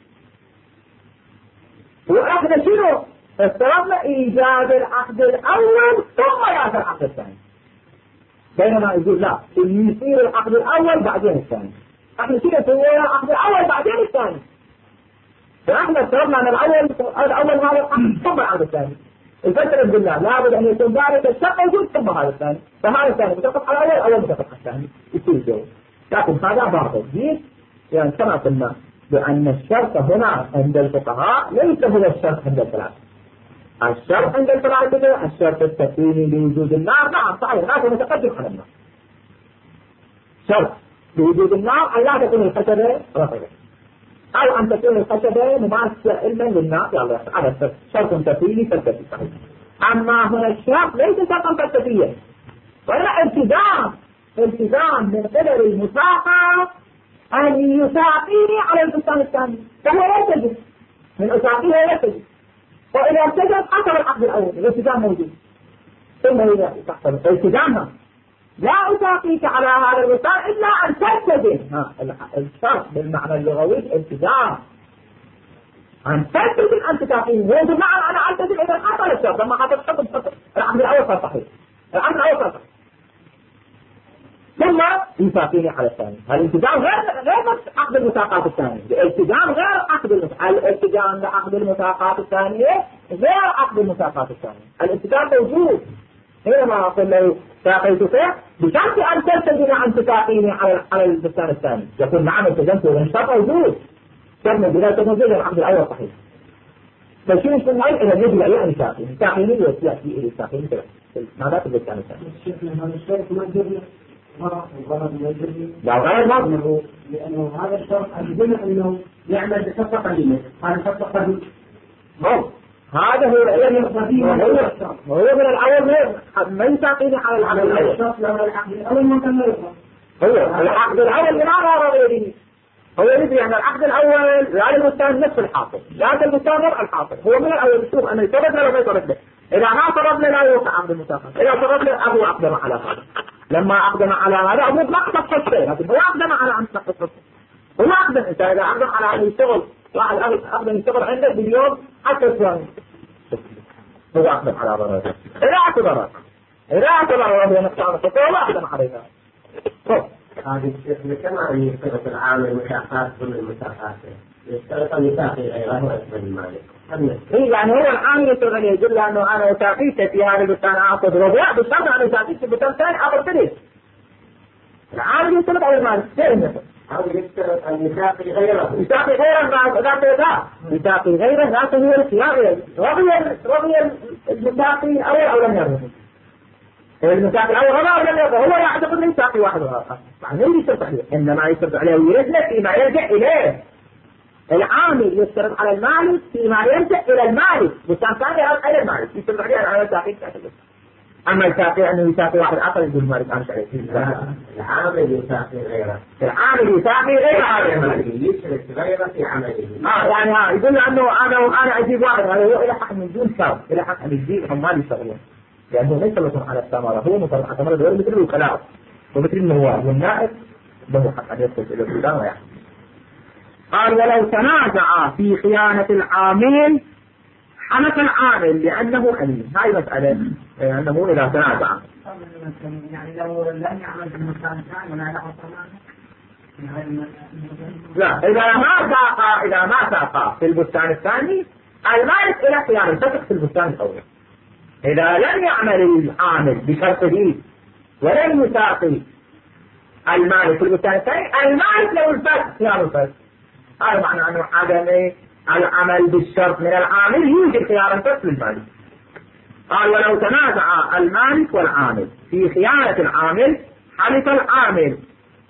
وإحنا شنو؟ افترضنا إيجاد العقد الأول ثم يأتي العقد الثاني. بينما يقول لا يصير العقد الأول بعدين الثاني. احنا شنو سوينا العقد الأول بعدين الثاني. فاحنا افترضنا أن الأول الأول هذا العقد ثم العقد الثاني. الفترة بالله لابد أن يكون ذلك الشرط موجود ثم هذا الثاني. فهذا الثاني متفق على الأول أول متفق على الثاني يصير جو. لكن هذا باطل جيد يعني كما قلنا بأن الشرط هنا عند الفقهاء ليس هو الشرط عند الثلاثة. الشرط عند الثلاثة الشرط التكويني لوجود النار. نعم صحيح هذا متقدم على النار. شرط لوجود النار أن لا تكون الخشبة رطبة أو أن تكون الخشبة مماثلة علما للنار. يلا هذا شرط تكويني فلسفي صحيح. أما هنا الشرط ليس شرطا فلسفيا ولا التزام التزام من قبل المساقة أن يساقيه على البستان الثاني. فهو لا تجد من أساقيه لا تجد. وإذا ارتجد حصل العقد الأول الالتزام موجود. ثم إذا تحصل التزامها لا أساقيك على هذا البستان إلا أن تلتزم. ها الشرط بالمعنى اللغوي التزام أن تلتزم أن تساقيه. ويقول نعم أنا ألتزم إذا حصل الشرط. لما حصل الشرط العقد الأول صار صحيح. العقد الأول صار صحيح ثم يساقيه على الثاني. الالتزام غير غير عقد المساقات الثانية. الالتزام غير عقد الالتزام بعقد المساقات الثانية غير عقد المساقات الثانية. الالتزام موجود. حينما أقول له ساقيتك بشرط أن تلتزم أن تساقيه على على البستان الثاني يقول نعم التزمت والشرط موجود. شرط بلا موجود العقد الأول صحيح. فشو يسمى إذا يجب أن يعني ساقيه ساقيه يأتي إلى ساقيه ماذا في البستان الثاني. لا غير مضمره لأنه هذا الشرط أجزم أنه يعمل بشرط قليلة. هذا شرط قليل مو هذا هو هو من الأول ما يساقيني على العقد الأول. الشرط لما العقد الأول ممكن لا يفهم. هو العقد الأول لماذا غيره؟ هو يدري أن العقد الأول لا البستان نفس الحاصل لا البستان ربع الحاصل. هو من الأول يشوف أنه يترد له ما يترد له. إذا ما ترد له لا يوقع عقد المساقات. إذا ترد له أبو أقدم على هذا. لما أقدم على هذا أبو نقص الشيء لكن هو أقدم على أن نقص الشيء. هو أقدم أنت إذا أقدم على أن يشتغل واحد أقدم يشتغل عندك باليوم حتى ثواني هو أقدم على ضرر. إذا اعتبر إذا اعتبر وهو نقصان الشيء هو أقدم عليها. هذه كما يشترط العامل المساقات ضمن المساقات يشترط أن يساقي غيره ويقبل المالك. إيه يعني هو العامل يشتغل يقول أنه أنا أساقيك في هذا البستان أخذ ربع بالشرط أنا أساقيك في البستان الثاني أخذ ثلث. العامل يشترط على المالك كيف أو يشترط أن يساقي غيره يساقي غيره ذاته ذا يساقي غيره ذاته هو الخيار. رضي رضي المساقي أول أو لم يرضي. المساقي الأول رضي أو لم يرضي. هو يعتقد أن يساقي واحد وآخر يعني ليس يشترط عليه إنما يشترط عليه ويرجع فيما يرجع إليه. العامل يشترط على المالك فيما يرجع إلى المالك. بستان ثاني إلى المالك يشترط عليه على المساقي. أما يساقي أنه يساقي واحد آخر يقول مالك أمس عليه. العامل يساقي غيره. العامل يساقي غير عامل يشرك غيره في عمله. آه يعني ها يقول أنه أنا وأنا أجيب واحد هذا هو إلى حق من دون شرط، إلى حق أن يجيب عمال يشتغلون، لأنه ليس لكم على الثمرة، هو مثل على الثمرة دول مثل الوكلاء ومثل النواب والنائب له حق أن يدخل إلى البلدان ويحكم. قال ولو تنازع في خيانة العامل حنث العامل لأنه أمين. هاي مسألة أنه إذا تنازع يعني لو لم يعمل في المكان الثاني ولا له ضمان. لا إذا ما ساق إذا ما ساق في البستان الثاني المالك إلى خيار الفسق في البستان الأول. إذا لم يعمل العامل بشرطه ولم يساقي المالك في البستان الثاني المالك له الفسق خيار الفسق. هذا معنى أنه عدم العمل بالشرط من العامل يوجد خيار الفسق للمالك. قال ولو تنازع المالك والعامل في خيانة العامل حلف العامل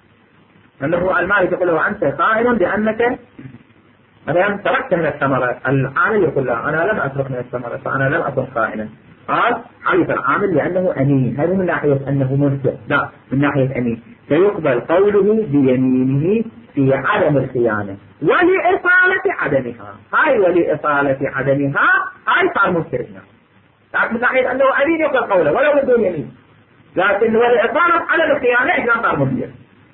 أنه المالك يقول له أنت خائن لأنك مثلا تركت من الثمرة، العامل يقول له أنا لم أترك من الثمرة فأنا لم أكن خائنا. قال حلف العامل لأنه أمين. هذا من ناحية أنه مرتب، لا من ناحية أمين فيقبل قوله بيمينه في عدم الخيانة ولإصالة عدمها. هاي ولإصالة عدمها هاي صار منكر هنا. تعرف من ناحية أنه أمين يقبل قوله ولو بدون يمين، لكن ولإصالة عدم الخيانة إثنان صار منكر.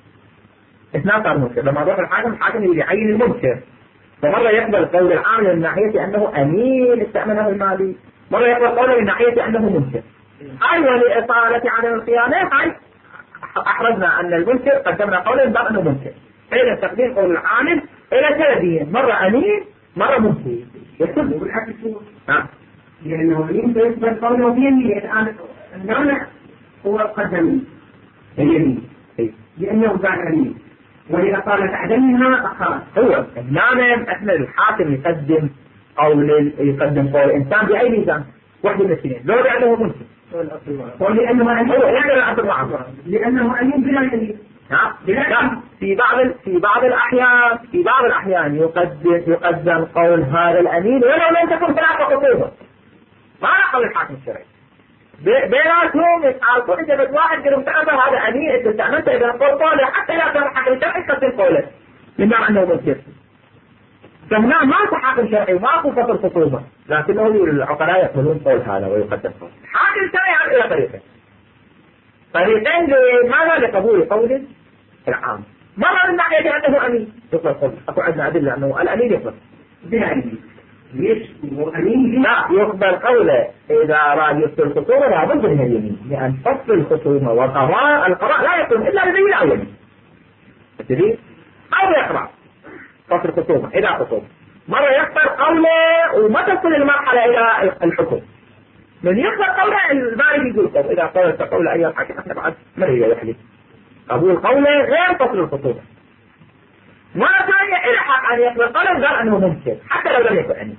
إثنان صار منكر. لما روح الحاكم الحاكم يجي يعين المنكر، فمرة يقبل قول العامل من ناحية أنه أمين استأمنه المالي، مرة يقبل قوله من ناحية أنه منكر. هاي ولإصالة عدم الخيانة هاي أحرزنا أن المنكر قدمنا قوله باب أنه منكر. إلى تقديم قول العامل إلى ثلاثين مرة أمين مرة منكر. يكتب بالعكس نعم لأنه أمين يقبل قوله بيمين. الآن المانع هو قدم اليمين لأنه قال أمين ولإصالة عدمها أخر. هو المانع احنا الحاكم يقدم قول يقدم قول الإنسان بأي ميزان واحد من الاثنين، لو لأنه منكر ولأنه أمين هو يعني العبد معه لأنه أمين بلا يمين. لا في بعض في بعض الأحيان في بعض الأحيان يقدم يقدم قول هذا الأمين ولو لم تكن ثلاث خطوبة ما نقل الحاكم الشرعي بيناتهم يتعارضون. إذا بس واحد قالوا تعرف هذا أمين أنت استعملت إذا قول قوله حتى إذا كان الحاكم الشرعي قدم قوله لما أنه منكر. فهنا ماكو حاكم شرعي وماكو فصل خطوبة، لكنه العقلاء يقبلون قول هذا ويقدم قول حاكم شرعي إلى طريقه. طريقين لماذا؟ لقبول قول العام. مرة من ناحية أنه أمين يقبل قول، أكو عندنا أدلة أنه الأمين يقبل بلا يمين. ليش أمين؟ لا يقبل قوله إذا أراد يفصل الخصومة لا بد من اليمين، لأن فصل الخصومة والقضاء القضاء لا يكون إلا بدليل أو يمين. الدليل أو يقرأ فصل الخصومة إلى خصومة. مرة يقبل قوله وما تصل المرحلة إلى الحكم. من يقبل قوله الباري يقول قول إذا قولت قول أي الحاكم احنا بعد مرية يحلف قبول قوله غير فصل الخصومة. مرة ثانية إلى حق أن يقبل قوله قال أنه ممكن حتى لو لم يكن أمين.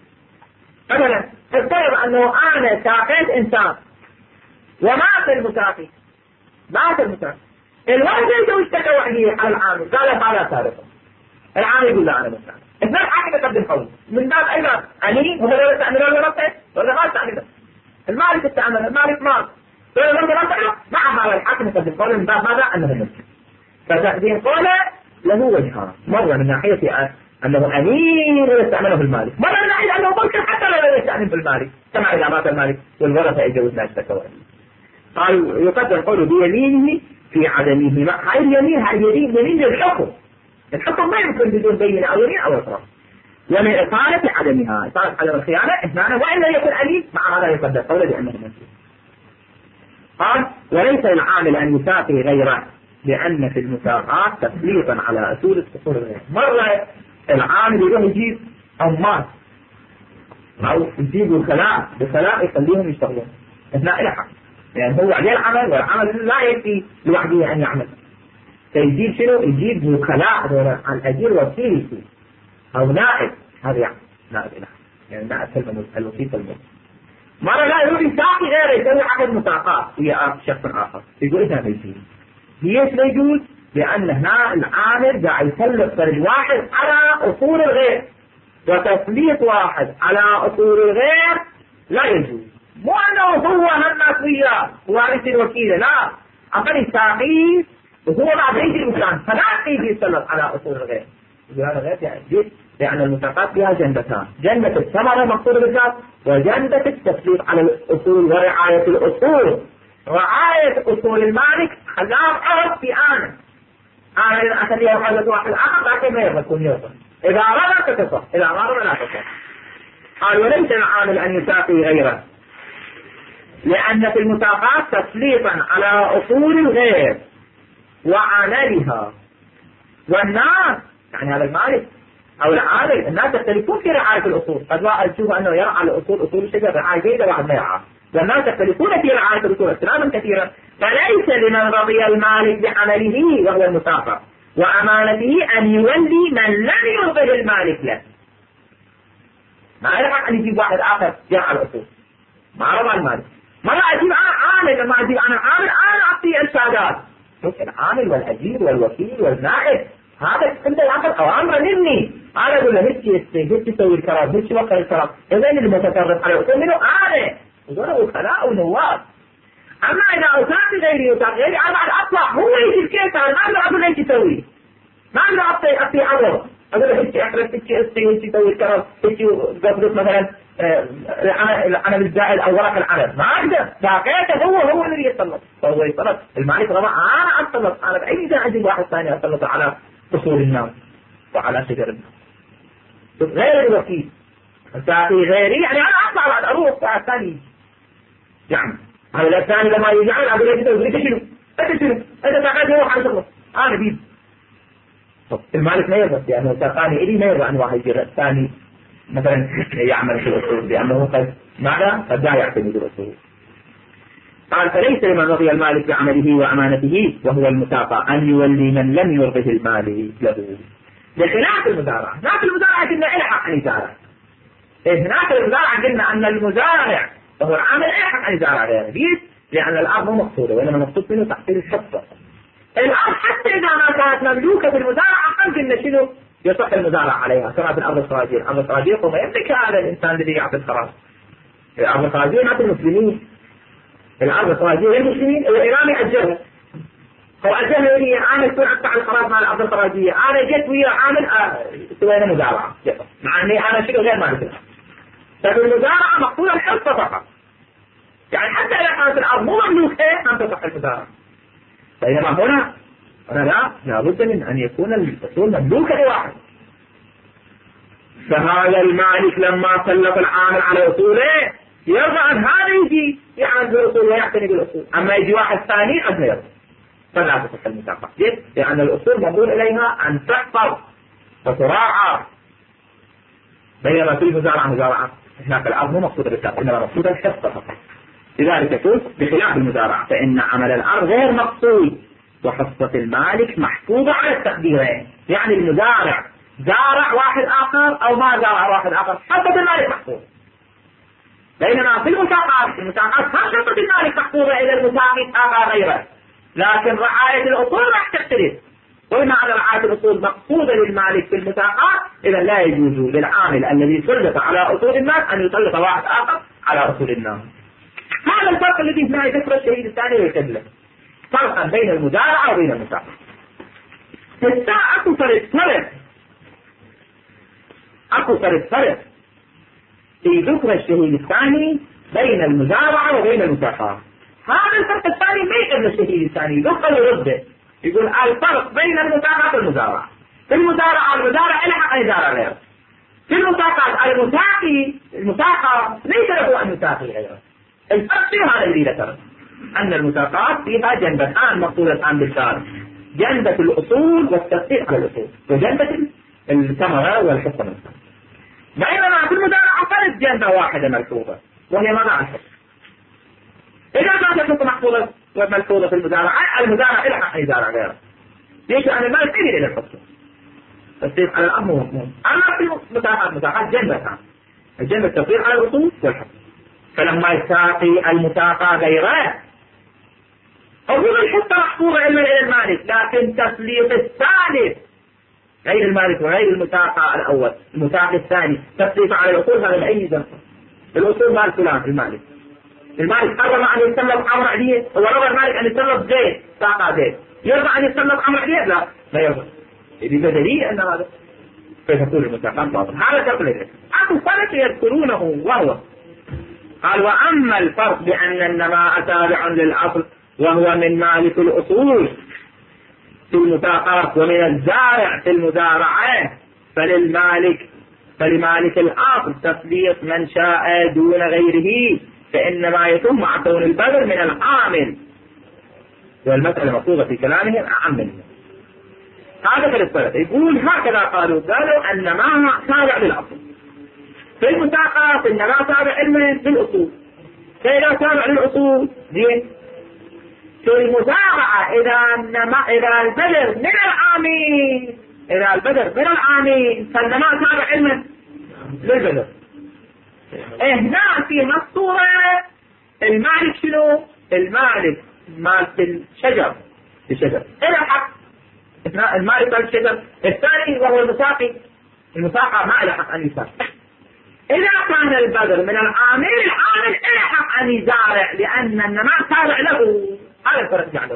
مثلا افترض أنه أنا ساقيت إنسان ومات المساقي، مات المساقي الواحد يجي يشتكى وحده على العامل قال هذا سارق، العامل يقول لا أنا مساقي. اثنين حاكم يقدم قول من باب أي باب أمين وهو لا يستعمل ولا نفسه ولا ما يستعمل المالك استعمل المالك مات ولا نفسه مع هذا الحاكم يقدم قول من باب ماذا أنه ممكن. فتقديم قوله له وجهان، مرة من ناحية أنه أمين ويستعمله المالك، مرة من ناحية أنه ممكن حتى لو يستعمل بالمالك كما إذا مات المالك والورثة يجوزنا اشتكوا. قال يقدم قوله بيمينه في عدمه. هاي اليمين هاي اليمين يمين للحكم، الحكم ما يمكن بدون بينة أو يمين أو إقرار. ومن إطالة عدمها إطالة عدم الخيانة إثنان وإلا يكون أمين مع هذا يقدم قوله بأنه ممكن. قال وليس العامل أن يساقي غيره لأن في المساقات تسليطا على أصول الصقور الغير. مرة العامل يروح يجيب عمال أو يجيبوا الخلاء بخلاء يخليهم يشتغلون اثناء الحق، يعني هو عليه العمل والعمل لا يكفي لوحده أن يعمل، فيجيب شنو؟ يجيب وكلاء عن الأجير والوكيل أو نائب، هذا يعني نائب إله يعني نائب كلمة الوسيط الموت. مرة لا يروح يساقي غيره يسوي عقد مساقات ويا شخص آخر يقول إذا ما يجوز. ليش لا يجوز؟ لأن هنا العامل قاعد يسلط فرد واحد على أصول الغير، وتسليط واحد على أصول الغير لا يجوز، مو أنه هو هالناس وياه هو عريس الوكيل، لا، أعطني ساقيه وهو بعد يجي المكان فلا يجي يسلط على أصول الغير. هذا غير يعني لأن المساقات فيها جنبتان، جنبة الثمرة مقصود بالذات، وجنبة التسليط على الأصول ورعاية الأصول. رعاية أصول المالك خلاهم أرض في آن أنا إذا أخليها حاجة واحد آخر لكن ما يكون يوصل، إذا أراد تتصح، إذا ما أراد لا تصح. قال وليس العامل أن يساقي غيره، لأن في المساقات تسليطا على أصول الغير وعملها، والناس يعني هذا المالك أو العامل الناس يختلفون في رعاية الأصول. قد واحد تشوف أنه يرعى الأصول أصول الشجر رعاية جيدة واحد ما يرعى، والناس يختلفون في رعاية الأصول اختلافا كثيرا. فليس لمن رضي المالك بعمله وهو المساقة وأمانته أن يولي من لم يرضه المالك له. ما يلحق أن يجيب واحد آخر يرعى الأصول، ما رضى المالك، ما لا أجيب أنا عامل، لما أجيب أنا عامل أنا أعطي الشهادات. العامل والأجير والوكيل والنائب هذا عند الآخر أوامر مني، أنا أقول له هيك هيك تسوي الكلام، هيك وقع الكلام، إذا اللي متطرف عليه أقول منه أنا وذولا وكلاء ونواب. أما إذا أوتاك غيري وتاك غيري أنا بعد أطلع هو يجي الكيس، أنا ما أقدر أقول هيك تسوي، ما أقدر أعطي أعطي عمر، أقول له هيك أحرس هيك أستي هيك تسوي الكلام، هيك قصدت مثلا العنب الزائد أو ورق العنب، ما أقدر، باقيته هو هو الذي يسلط، فهو يسلط المالك رضا أنا أسلط، أنا بأي ذا أجيب واحد ثاني أسلط على أصول الناس وعلى شجر الناس. غير الوكيل الساقي غيري يعني أنا أطلع بعد أروح على الثاني يعني هذا الثاني لما يجعل أقول له كده يقول لي شنو أنت شنو أنت ساقي روح على شغله أنا بيد. طب المالك ما يرضى لأنه ساقاني إلي ما يرضى أن واحد يجي الثاني مثلا يعمل في الأصول لأنه قد ماذا قد لا يعتمد الأصول. قال فليس لمن رضي المالك بعمله وأمانته وهو المساقى أن يولي من لم يرضه المالك له، بخلاف المزارع. هناك المزارع قلنا إلى حق أن يزارع، هناك المزارع قلنا أن المزارع وهو العامل إلى حق أن يزارع غيره، ليش؟ لأن الأرض مو مقصودة وإنما مقصود منه تحصيل الحصة. الأرض حتى إذا ما كانت مملوكة بالمزارع أقل قلنا شنو يصح المزارع عليها، كما في الأرض الخراجية. الأرض الخراجية وما يملك هذا الإنسان الذي يعطي الخراج. الأرض الخراجية ما في المسلمين، الأرض الخراجية للمسلمين الإمام يأجرها، هو أجرها لي عامل يكون أدفع الخراج مع الأرض الخراجية، أنا جيت ويا عامل سوينا مزارعة مع أني أنا شيء غير مالك. فالمزارعة مقصودة الحصة فقط، يعني حتى إذا كانت الأرض مو مملوكة لم تصح المزارعة. بينما هنا هنا لا، لابد من أن يكون الأصول مملوكة لواحد. فهذا المالك لما سلط العامل على أصوله يرضى عن هذا يجي يعمل بالأصول ويعتني بالأصول، أما يجي واحد ثاني قد لا يرضى فلا تصح المساقة. ليش؟ لأن الأصول مقول إليها أن تحفظ وتراعى، بينما في المزارعة مزارعة هناك الأرض مو مقصودة بالساقة إنما مقصودة الحفظ فقط. لذلك يقول بخلاف المزارعة فإن عمل الأرض غير مقصود وحصة المالك محفوظة على التقديرين، يعني المزارع زارع واحد آخر أو ما زارع واحد آخر حصة المالك محفوظ. بينما في المساقات المساقات كان حصة المالك محفوظة إلى المساقي آخر غيره، لكن رعاية الأصول راح تختلف. وإن على رعاية الأصول مقصودة للمالك في المساقات إذا لا يجوز للعامل الذي سلط على أصول الناس أن يسلط واحد آخر على أصول الناس. هذا الفرق الذي هنا يذكر الشهيد الثاني ويكلم فرقا بين المزارعة وبين المساقة. أكو فرق فرق أكو فرق فرق في ذكر الشهيد الثاني بين المزارعة وبين المساقة. هذا الفرق الثاني ما يقبل الشهيد الثاني ذكر ويرده، يقول الفرق بين المساقة والمزارعة. في المزارعة المزارع إلى حق يزارع غيره، في المساقة المساقي المساقة ليس له أن يساقي غيره. الفرق في هذا الذي ذكر أن المساقات فيها جنبتان مقصودتان بالشارع، جنبة الأصول والتسقيط على الأصول، وجنبة الثمرة والحصة منها. بينما في المزارعة فرد جنبة واحدة ملحوظة وهي منع الحصة. إذا كانت الحصة محفوظة وملحوظة في المزارعة المزارع إلى حق يزارع غيره. ليش؟ لأن المال تجري إلى الحصة تسقيط على الأرض مضمون. أما في المساقات المساقات جنبتان، الجنبة التسقيط على الأصول والحصة. فلما يساقي المساقى غيره أقول الحصة محفوظة إلى المالك، لكن تسليط الثالث غير المالك وغير المساقى الأول المساقي الثاني تسليط على الأصول هذا بأي ذنب. الأصول مال فلان المالك المالك حرم أن يسلط عمرو عديد، هو رضى المالك أن يسلط زيد ساقى زيد، يرضى أن يسلط عمرو عديد؟ لا لا يرضى. إذا بدليل أن هذا فيكون المساقات باطل. هذا تقليد. أكو فرق يذكرونه وهو قال وأما الفرق بأن النماء تابع للأصل وهو من مالك الأصول في المساقات ومن الزارع في المزارعة فللمالك فلمالك الأصل تثبيت من شاء دون غيره، فإنما يتم مع كون البذر من العامل، والمسألة مفروضة في كلامهم أعم منه. هذا في الثلاثة يقول هكذا قالوا قالوا النماء تابع للأصل في المساقات، النماء تابع للأصول، فإذا تابع للأصول زين. في المزارعة إذا النماء إذا البذر من العامل إذا البذر من العامل فالنماء تابع علما للبذر. هنا في مصورة المالك شنو؟ المالك مال في الشجر في الشجر إلى حق المالك مال الشجر. الثاني وهو المساقي، المساقى ما إلى حق أن يساق. إذا كان البذر من العامل العامل إلى حق أن يزارع لأن النماء تابع له. هذا الفرق قالوا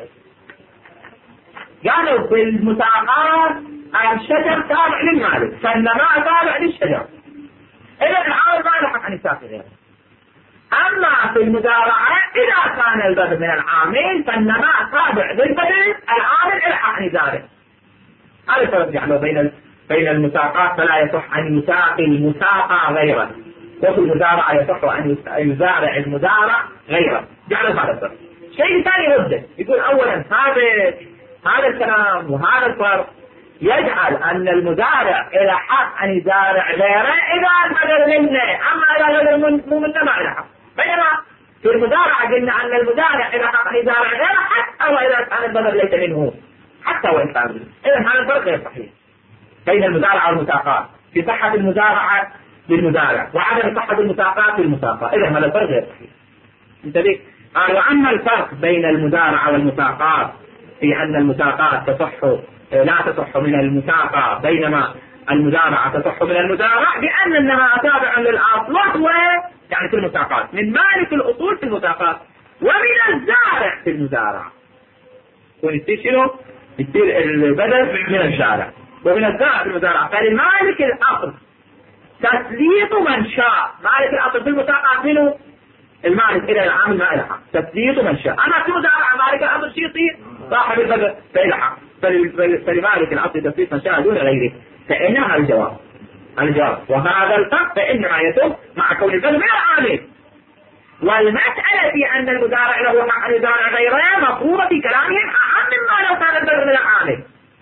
قالوا بالمساقات الشجر تابع للمالك فالنماء تابع للشجر، إذا العامل ما له حق أن يساق غيره. أما في المزارعة إذا كان البذر من العامل فالنماء تابع للبذر، العامل له حق أن يزارع. هذا الفرق قالوا بين بين المساقات فلا يصح أن يساقي المساقى غيره، وفي المزارعة يصح أن يزارع المزارع غيره. جعلوا هذا الفرق. شيء ثاني رده يقول أولا هذا هذا الكلام وهذا الفرق يجعل أن المزارع إلى حق أن يزارع غيره إذا البذر منه، أما إذا البذر مو منه ما إلى حق. بينما في المزارعة قلنا أن المزارع إلى حق أن يزارع غيره حتى وإذا كان البذر ليس منه حتى وإن كان منه. إذا هذا الفرق غير صحيح بين المزارعة والمساقات في صحة المزارعة للمزارع وعدم صحة المساقات للمساقات. إذا هذا الفرق غير صحيح. انتبه. قال وأما الفرق بين المزارعة والمساقات في أن المساقات تصح لا تصح من المساقة بينما المزارعة تصح من المزارع بأن النماء تابع للأصل وهو يعني في المساقات من مالك الأصول في المساقات ومن الزارع في المزارعة. ويصير شنو؟ يصير البذر من الزارع ومن الزارع في المزارعة. فلمالك الأصل تسليط من شاء. مالك الأصل في المساقات منه المالك إلى العامل ما إلى حق تسليط من شاء. أنا في مزارعة مالك الأصل شيء يصير صاحب البذر فإلى حق. فلمالك الأصل تسليط من شاء دون غيره. فإنها الجواب الجواب وهذا الفرق فإنما يتم مع كون البذر من العامل. والمسألة في أن المزارع له حق أن يزارع غيره مفروضة في كلامهم أعم مما لو كان البذر من العامل.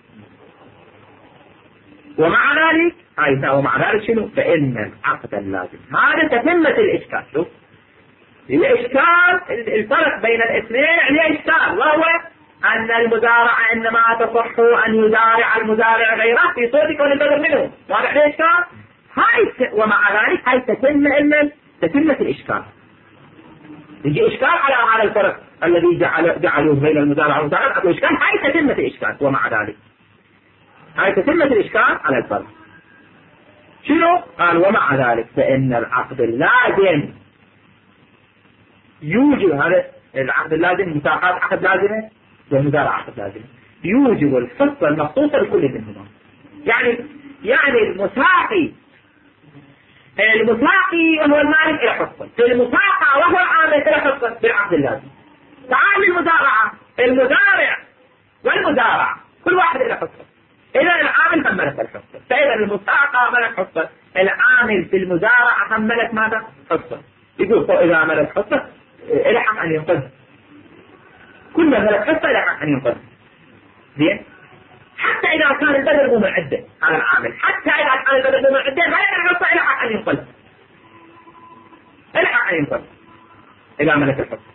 ومع ذلك هاي ومع ذلك شنو؟ فإن العقد اللازم هذا تتمة الإشكال. شوف الإشكال الفرق بين الاثنين عليه إشكال وهو أن المزارع إنما تصح أن يزارع المزارع غيره في صورة كون البذر منه. واضح عليه إشكال؟ هاي ومع ذلك هاي تتمة إن تتمة الإشكال. يجي إشكال على هذا الفرق الذي جعل جعلوه بين المزارع والمزارع. أكو إشكال هاي تتمة الإشكال. ومع ذلك هاي تتمة الإشكال على الفرق. شنو؟ قال ومع ذلك فإن العقد اللازم يوجب هذا العقد اللازم مساقات عقد لازمة والمزارعة عقد لازمة يوجب الحصة المخصوصة لكل منهما. يعني يعني المساقي المساقي وهو المالك إلى حصة في المساقة وهو العامل إلى حصة بالعقد اللازم. تعال المزارعة المزارع والمزارع كل واحد إلى حصة. إذا العامل هملت الحصة فإذا المساقة ملك حصة العامل في المزارعة هملت ماذا؟ حصة. يقول إذا ملك حصة إلى حق أن ينقذ كل ما ملك حصة إلى حق أن ينقذ. زين حتى إذا كان البذر مو معدة على العامل حتى إذا كان البذر مو معدة ملك الحصة إلى حق أن ينقذ إلى حق أن ينقذ إذا ملك الحصة.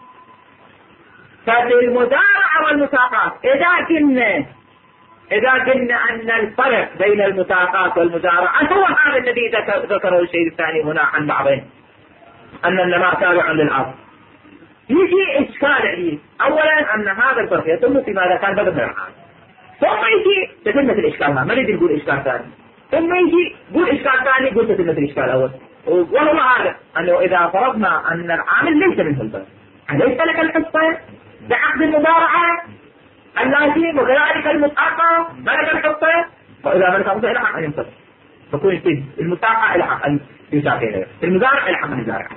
ففي المزارعة والمساقات إذا كنا إذا قلنا أن الفرق بين المساقات والمزارعة هو هذا الذي ذكره الشيء الثاني هنا عن بعضهم أن النماء تابع للأرض. يجي إشكال عليه أولا أن هذا الفرق يتم في ماذا كان بدل من العام ثم يجي تتمة الإشكال ما نريد نقول إشكال ثاني ثم يجي قول إشكال ثاني قول تتمة الإشكال أول. وهو هذا أنه إذا فرضنا أن العامل ليس منه البلد أليس لك الحصة بعقد المضارعة اللازم وكذلك المساقة ملك الحصة، وإذا ملك الحصة إلى حق أن ينتصر تكون في المساقة إلى حق أن يساقي إليه، المزارع إلى حق أن يزارع.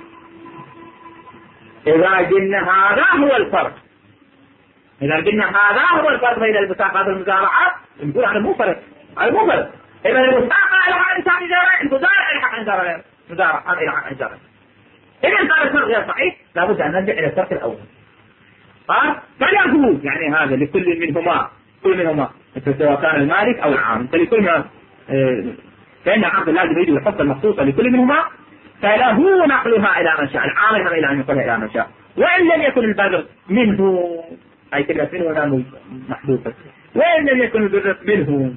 إذا قلنا هذا هو الفرق، إذا قلنا هذا هو الفرق بين المساقات والمزارعات نقول هذا مو فرق، هذا مو فرق. إذا المساقة إلى حق أن يساقي غيره، المزارع إلى حق أن يزارع غيره، المزارع إلى حق أن يزارع. إذا كان الفرق غير صحيح لابد أن نرجع إلى الفرق الأول. ها؟ فلا يجوز يعني هذا لكل منهما، كل منهما سواء كان المالك أو العام، فلكل ما فإن عقد لازم يجب الحصة المخصوصة لكل منهما، فله نقلها إلى من شاء، العامل هم إلى أن ينقلها إلى من شاء، وإن لم يكن البذر منه، أي كلمة منه هنا محذوفة، وإن لم يكن البذر منه،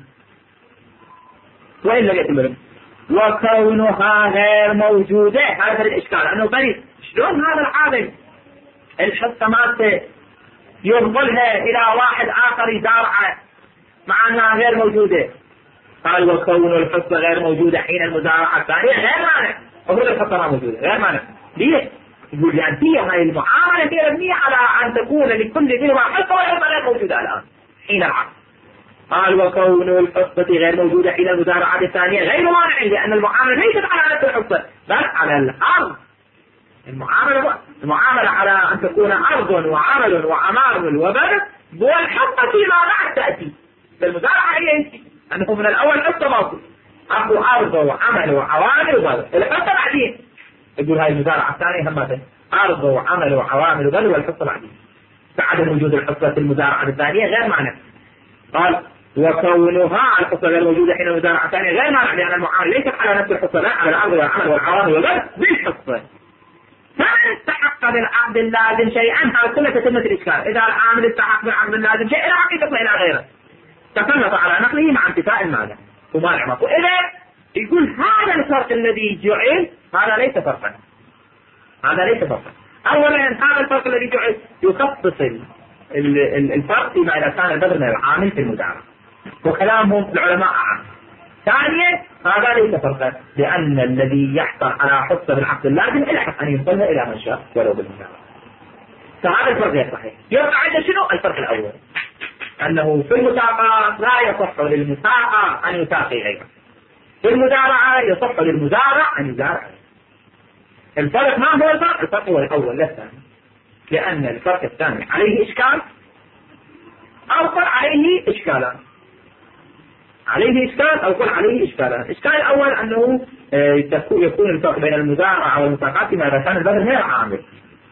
وإن لم يكن البذر وكونها غير موجودة. هذا الإشكال أنه بريء شلون هذا العامل الحصة مالته ينقلها إلى واحد آخر يزارعها مع أنها غير موجودة؟ قال وكون الحصة غير موجودة حين المزارعة الثانية غير مانع، أقول الحصة موجودة غير مانع. ليه؟ يقول لأن هي هاي المعاملة هي مبنية على أن تكون لكل منهما حصة والحصة غير موجودة الآن حين العقد. قال وكون الحصة غير موجودة حين المزارعة الثانية غير مانع، لأن المعاملة ليست على نفس الحصة بل على الأرض. المعاملة المعاملة على أن تكون أرض وعمل وعمار وبلد والحصة فيما بعد تأتي. المزارعة هي أنه من الأول حصة موجود أرض أرض وعمل وعوامل وبلد، الحصة بعدين يقول هاي المزارعة الثانية همتها أرض وعمل وعوامل وبلد والحصة بعدين، فعدم وجود الحصة في المزارعة الثانية غير مانع. قال وكونها الحصة غير موجودة حين المزارعة الثانية غير مانع، لأن المعاملة ليست على نفس الحصة لا على الأرض والعمل والعوامل والبلد بالحصة. فمن استحق بالعقد اللازم شيئا هذا كله تتمة الإشكال. إذا العامل استحق بالعقد اللازم شيء إلى حقيقة إلى غيره تسلط على نقله مع انتفاء المانع ومانع مطلوب. إذا يقول هذا الفرق الذي جعل هذا ليس فرقا، هذا ليس فرقا. أولا هذا الفرق الذي جعل يخصص الفرق فيما إذا كان البذر من العامل في المزارعة، وكلامهم العلماء عام. ثانيا هذا ليس فرقا، لأن الذي يحصل على حصة بالعقد اللازم إلى حق أن ينقلها إلى من شاء ولو بالمزارعة. فهذا الفرق غير صحيح. يبقى عندنا شنو الفرق الأول؟ أنه في المساقات لا يصح للمساقة أن يساقي غيره، في المزارعة يصح للمزارع أن يزارع. الفرق ما هو الفرق؟ الفرق هو الأول لا الثاني، لأن الفرق الثاني عليه إشكال أو قل عليه إشكالان، عليه إشكال أو قل عليه إشكالان. الإشكال الأول أنه يكون الفرق بين المزارعة والمساقات فيما إذا كان البذر غير عامل،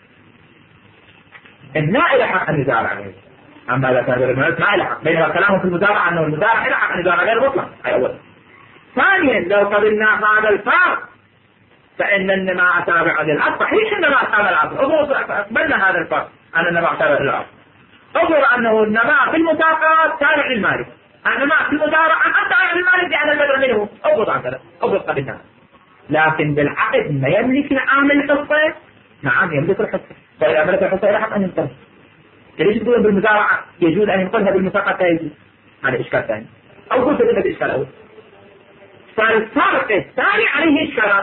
الناء إلى حق أن يزارع غيره، أما إذا كان البذر ما إلى حق، بينما كلامه في المزارعة أنه المزارع إلى حق أن يزارع غير مطلق. أي أول. ثانيا لو قبلنا هذا الفرق فإن النماء تابع للأصل، صحيح النماء تابع للأصل، أقبلنا هذا الفرق أن النماء تابع للأصل، أظهر أنه النماء في المساقات تابع للمالك، النماء في المزارعة حتى تابع للمالك لأن البذر منه، أظهر عن ذلك، أظهر قبلنا. لكن بالعقد ما يملك العامل الحصة، نعم يملك الحصة، فإذا ملك الحصة إلى حق أن ينقلها. ليش تقولون بالمزارعة يجوز أن ينقلها بالمساقات لا يجوز؟ هذا إشكال ثاني، أو قلت لك إشكال أول. فالفرق الثاني عليه إشكالات.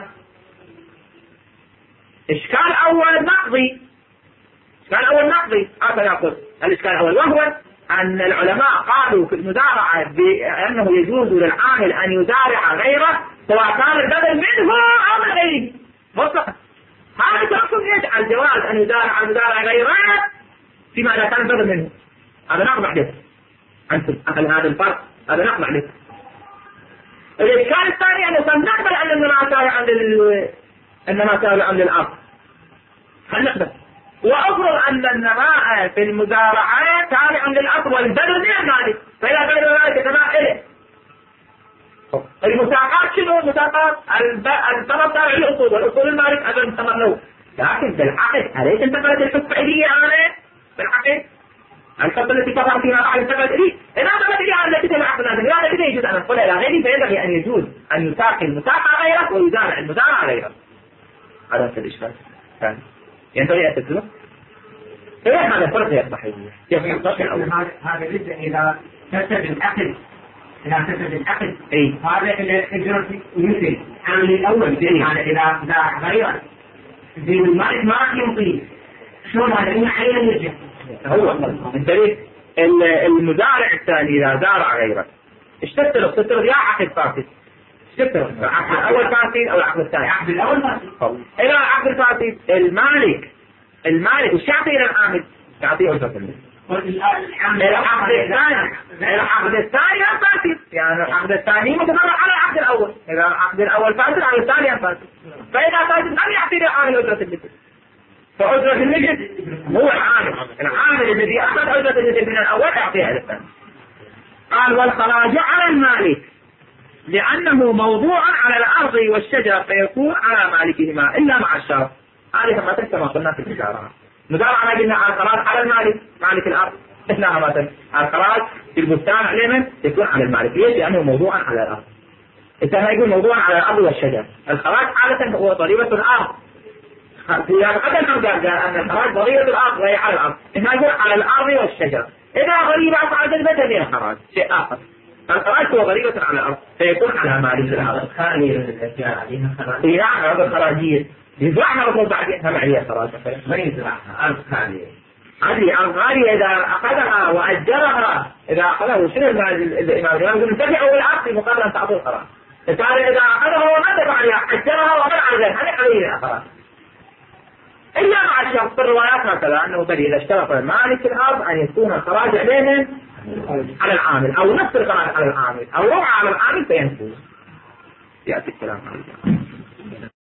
إشكال أول نقضي، إشكال أول نقضي هذا يقول الإشكال الأول، وهو أن العلماء قالوا في المزارعة بأنه يجوز للعامل أن يزارع غيره سواء كان البذر منه أو من غيره مطلقا. هذا تقصد يجعل جواز أن يزارع المزارع غيره فيما إذا كان البذر منه. هذا نقض عليه أنتم أخذ هذا الفرق، هذا نقض عليه. الإشكال الثاني أنه سنقبل أن النماء تابعا لل إنما تابعا للأرض، خلقنا وأفرض أن النماء في المزارعة تابعا للأرض والبذر من المالك، فإذا بذر ذلك تبع إليه. المساقات شنو؟ المساقات الثمر تابع للأصول والأصول المالك أيضا الثمر له، لكن بالعقد أليس انتقلت الحصة إليه أنا؟ بالعقد الحصة التي تظهر فيما بعد انتقلت إليه، إذا انتقلت إليه أنا التي تبع عقد لازم، لماذا كده يجوز أن أنقلها إلى غيري؟ فينبغي أن يجوز أن يساقي المساقة غيره ويزارع المزارع غيره. هذا في الإشكال الثاني ينبغي أن تدرس. إيه هذا فرق غير صحيح. هذا هذا جدا إذا فسد العقد إذا فسد العقد إيه. هذا الإجرة مثل عامل الأول يعني إذا إذا غير زين المالك ما راح يمضي شلون هذا من حين يرجع هو الدليل المزارع الثاني إذا زارع غيره ايش تفترض؟ تفترض يا عقد فاسد تفترض العقد الأول فاسد أو العقد الثاني؟ العقد الأول فاسد. إذا العقد الفاسد المالك المالك وش يعطي إلى العامل؟ يعطيه أجرة المثل. العقد الثاني العقد الثاني فاسد يعني العقد الثاني متفرع على العقد الأول. إذا العقد الأول فاسد العقد الثاني فاسد. فإذا فاسد لم يعطي للعامل أجرة المثل. فأجرة المثل هو العامل العامل الذي أخذ أجرة المثل من الأول يعطيها للثاني. قال والخراج على المالك لأنه موضوع على الأرض والشجر فيكون على مالكهما إلا مع الشرط. هذه ما تنسى ما قلنا في المزارعة. المزارعة ما قلنا على الخراج على المالك مالك الأرض إحنا ما تنسى الخراج في البستان على من يكون على المالك. ليش؟ لأنه موضوع على الأرض. إذا ما يقول موضوع على الأرض والشجر الخراج عادة هو ضريبة الأرض. في هذا قبل قال أن الخراج ضريبة الأرض وهي على الأرض. إحنا نقول على الأرض والشجر. إذا ضريبة على البدن هي الخراج شيء آخر. الخراج هو ضريبة على الأرض فيكون على مالك الأرض. الخالية من الأشياء عليها خراج. إيه هذا الخراجية يزرعها رسول بعدين عليها خراج. ما يزرعها أرض خالية. هذه أرض خالية إذا أخذها وأجرها إذا أخذه شنو الإمام يقول انتفعوا بالأرض مقابل أن تعطوا الخراج. إذا أخذها ونتبع عليها أجرها ومنع ذلك هذه عليها خراج. إلا مع الشرط في الروايات مثلا أنه بل إذا اشترط مالك الأرض أن يكون الخراج عليهم على العامل أو نفس الخراج على العامل أو ربع على العامل فينفذ. يأتي الكلام على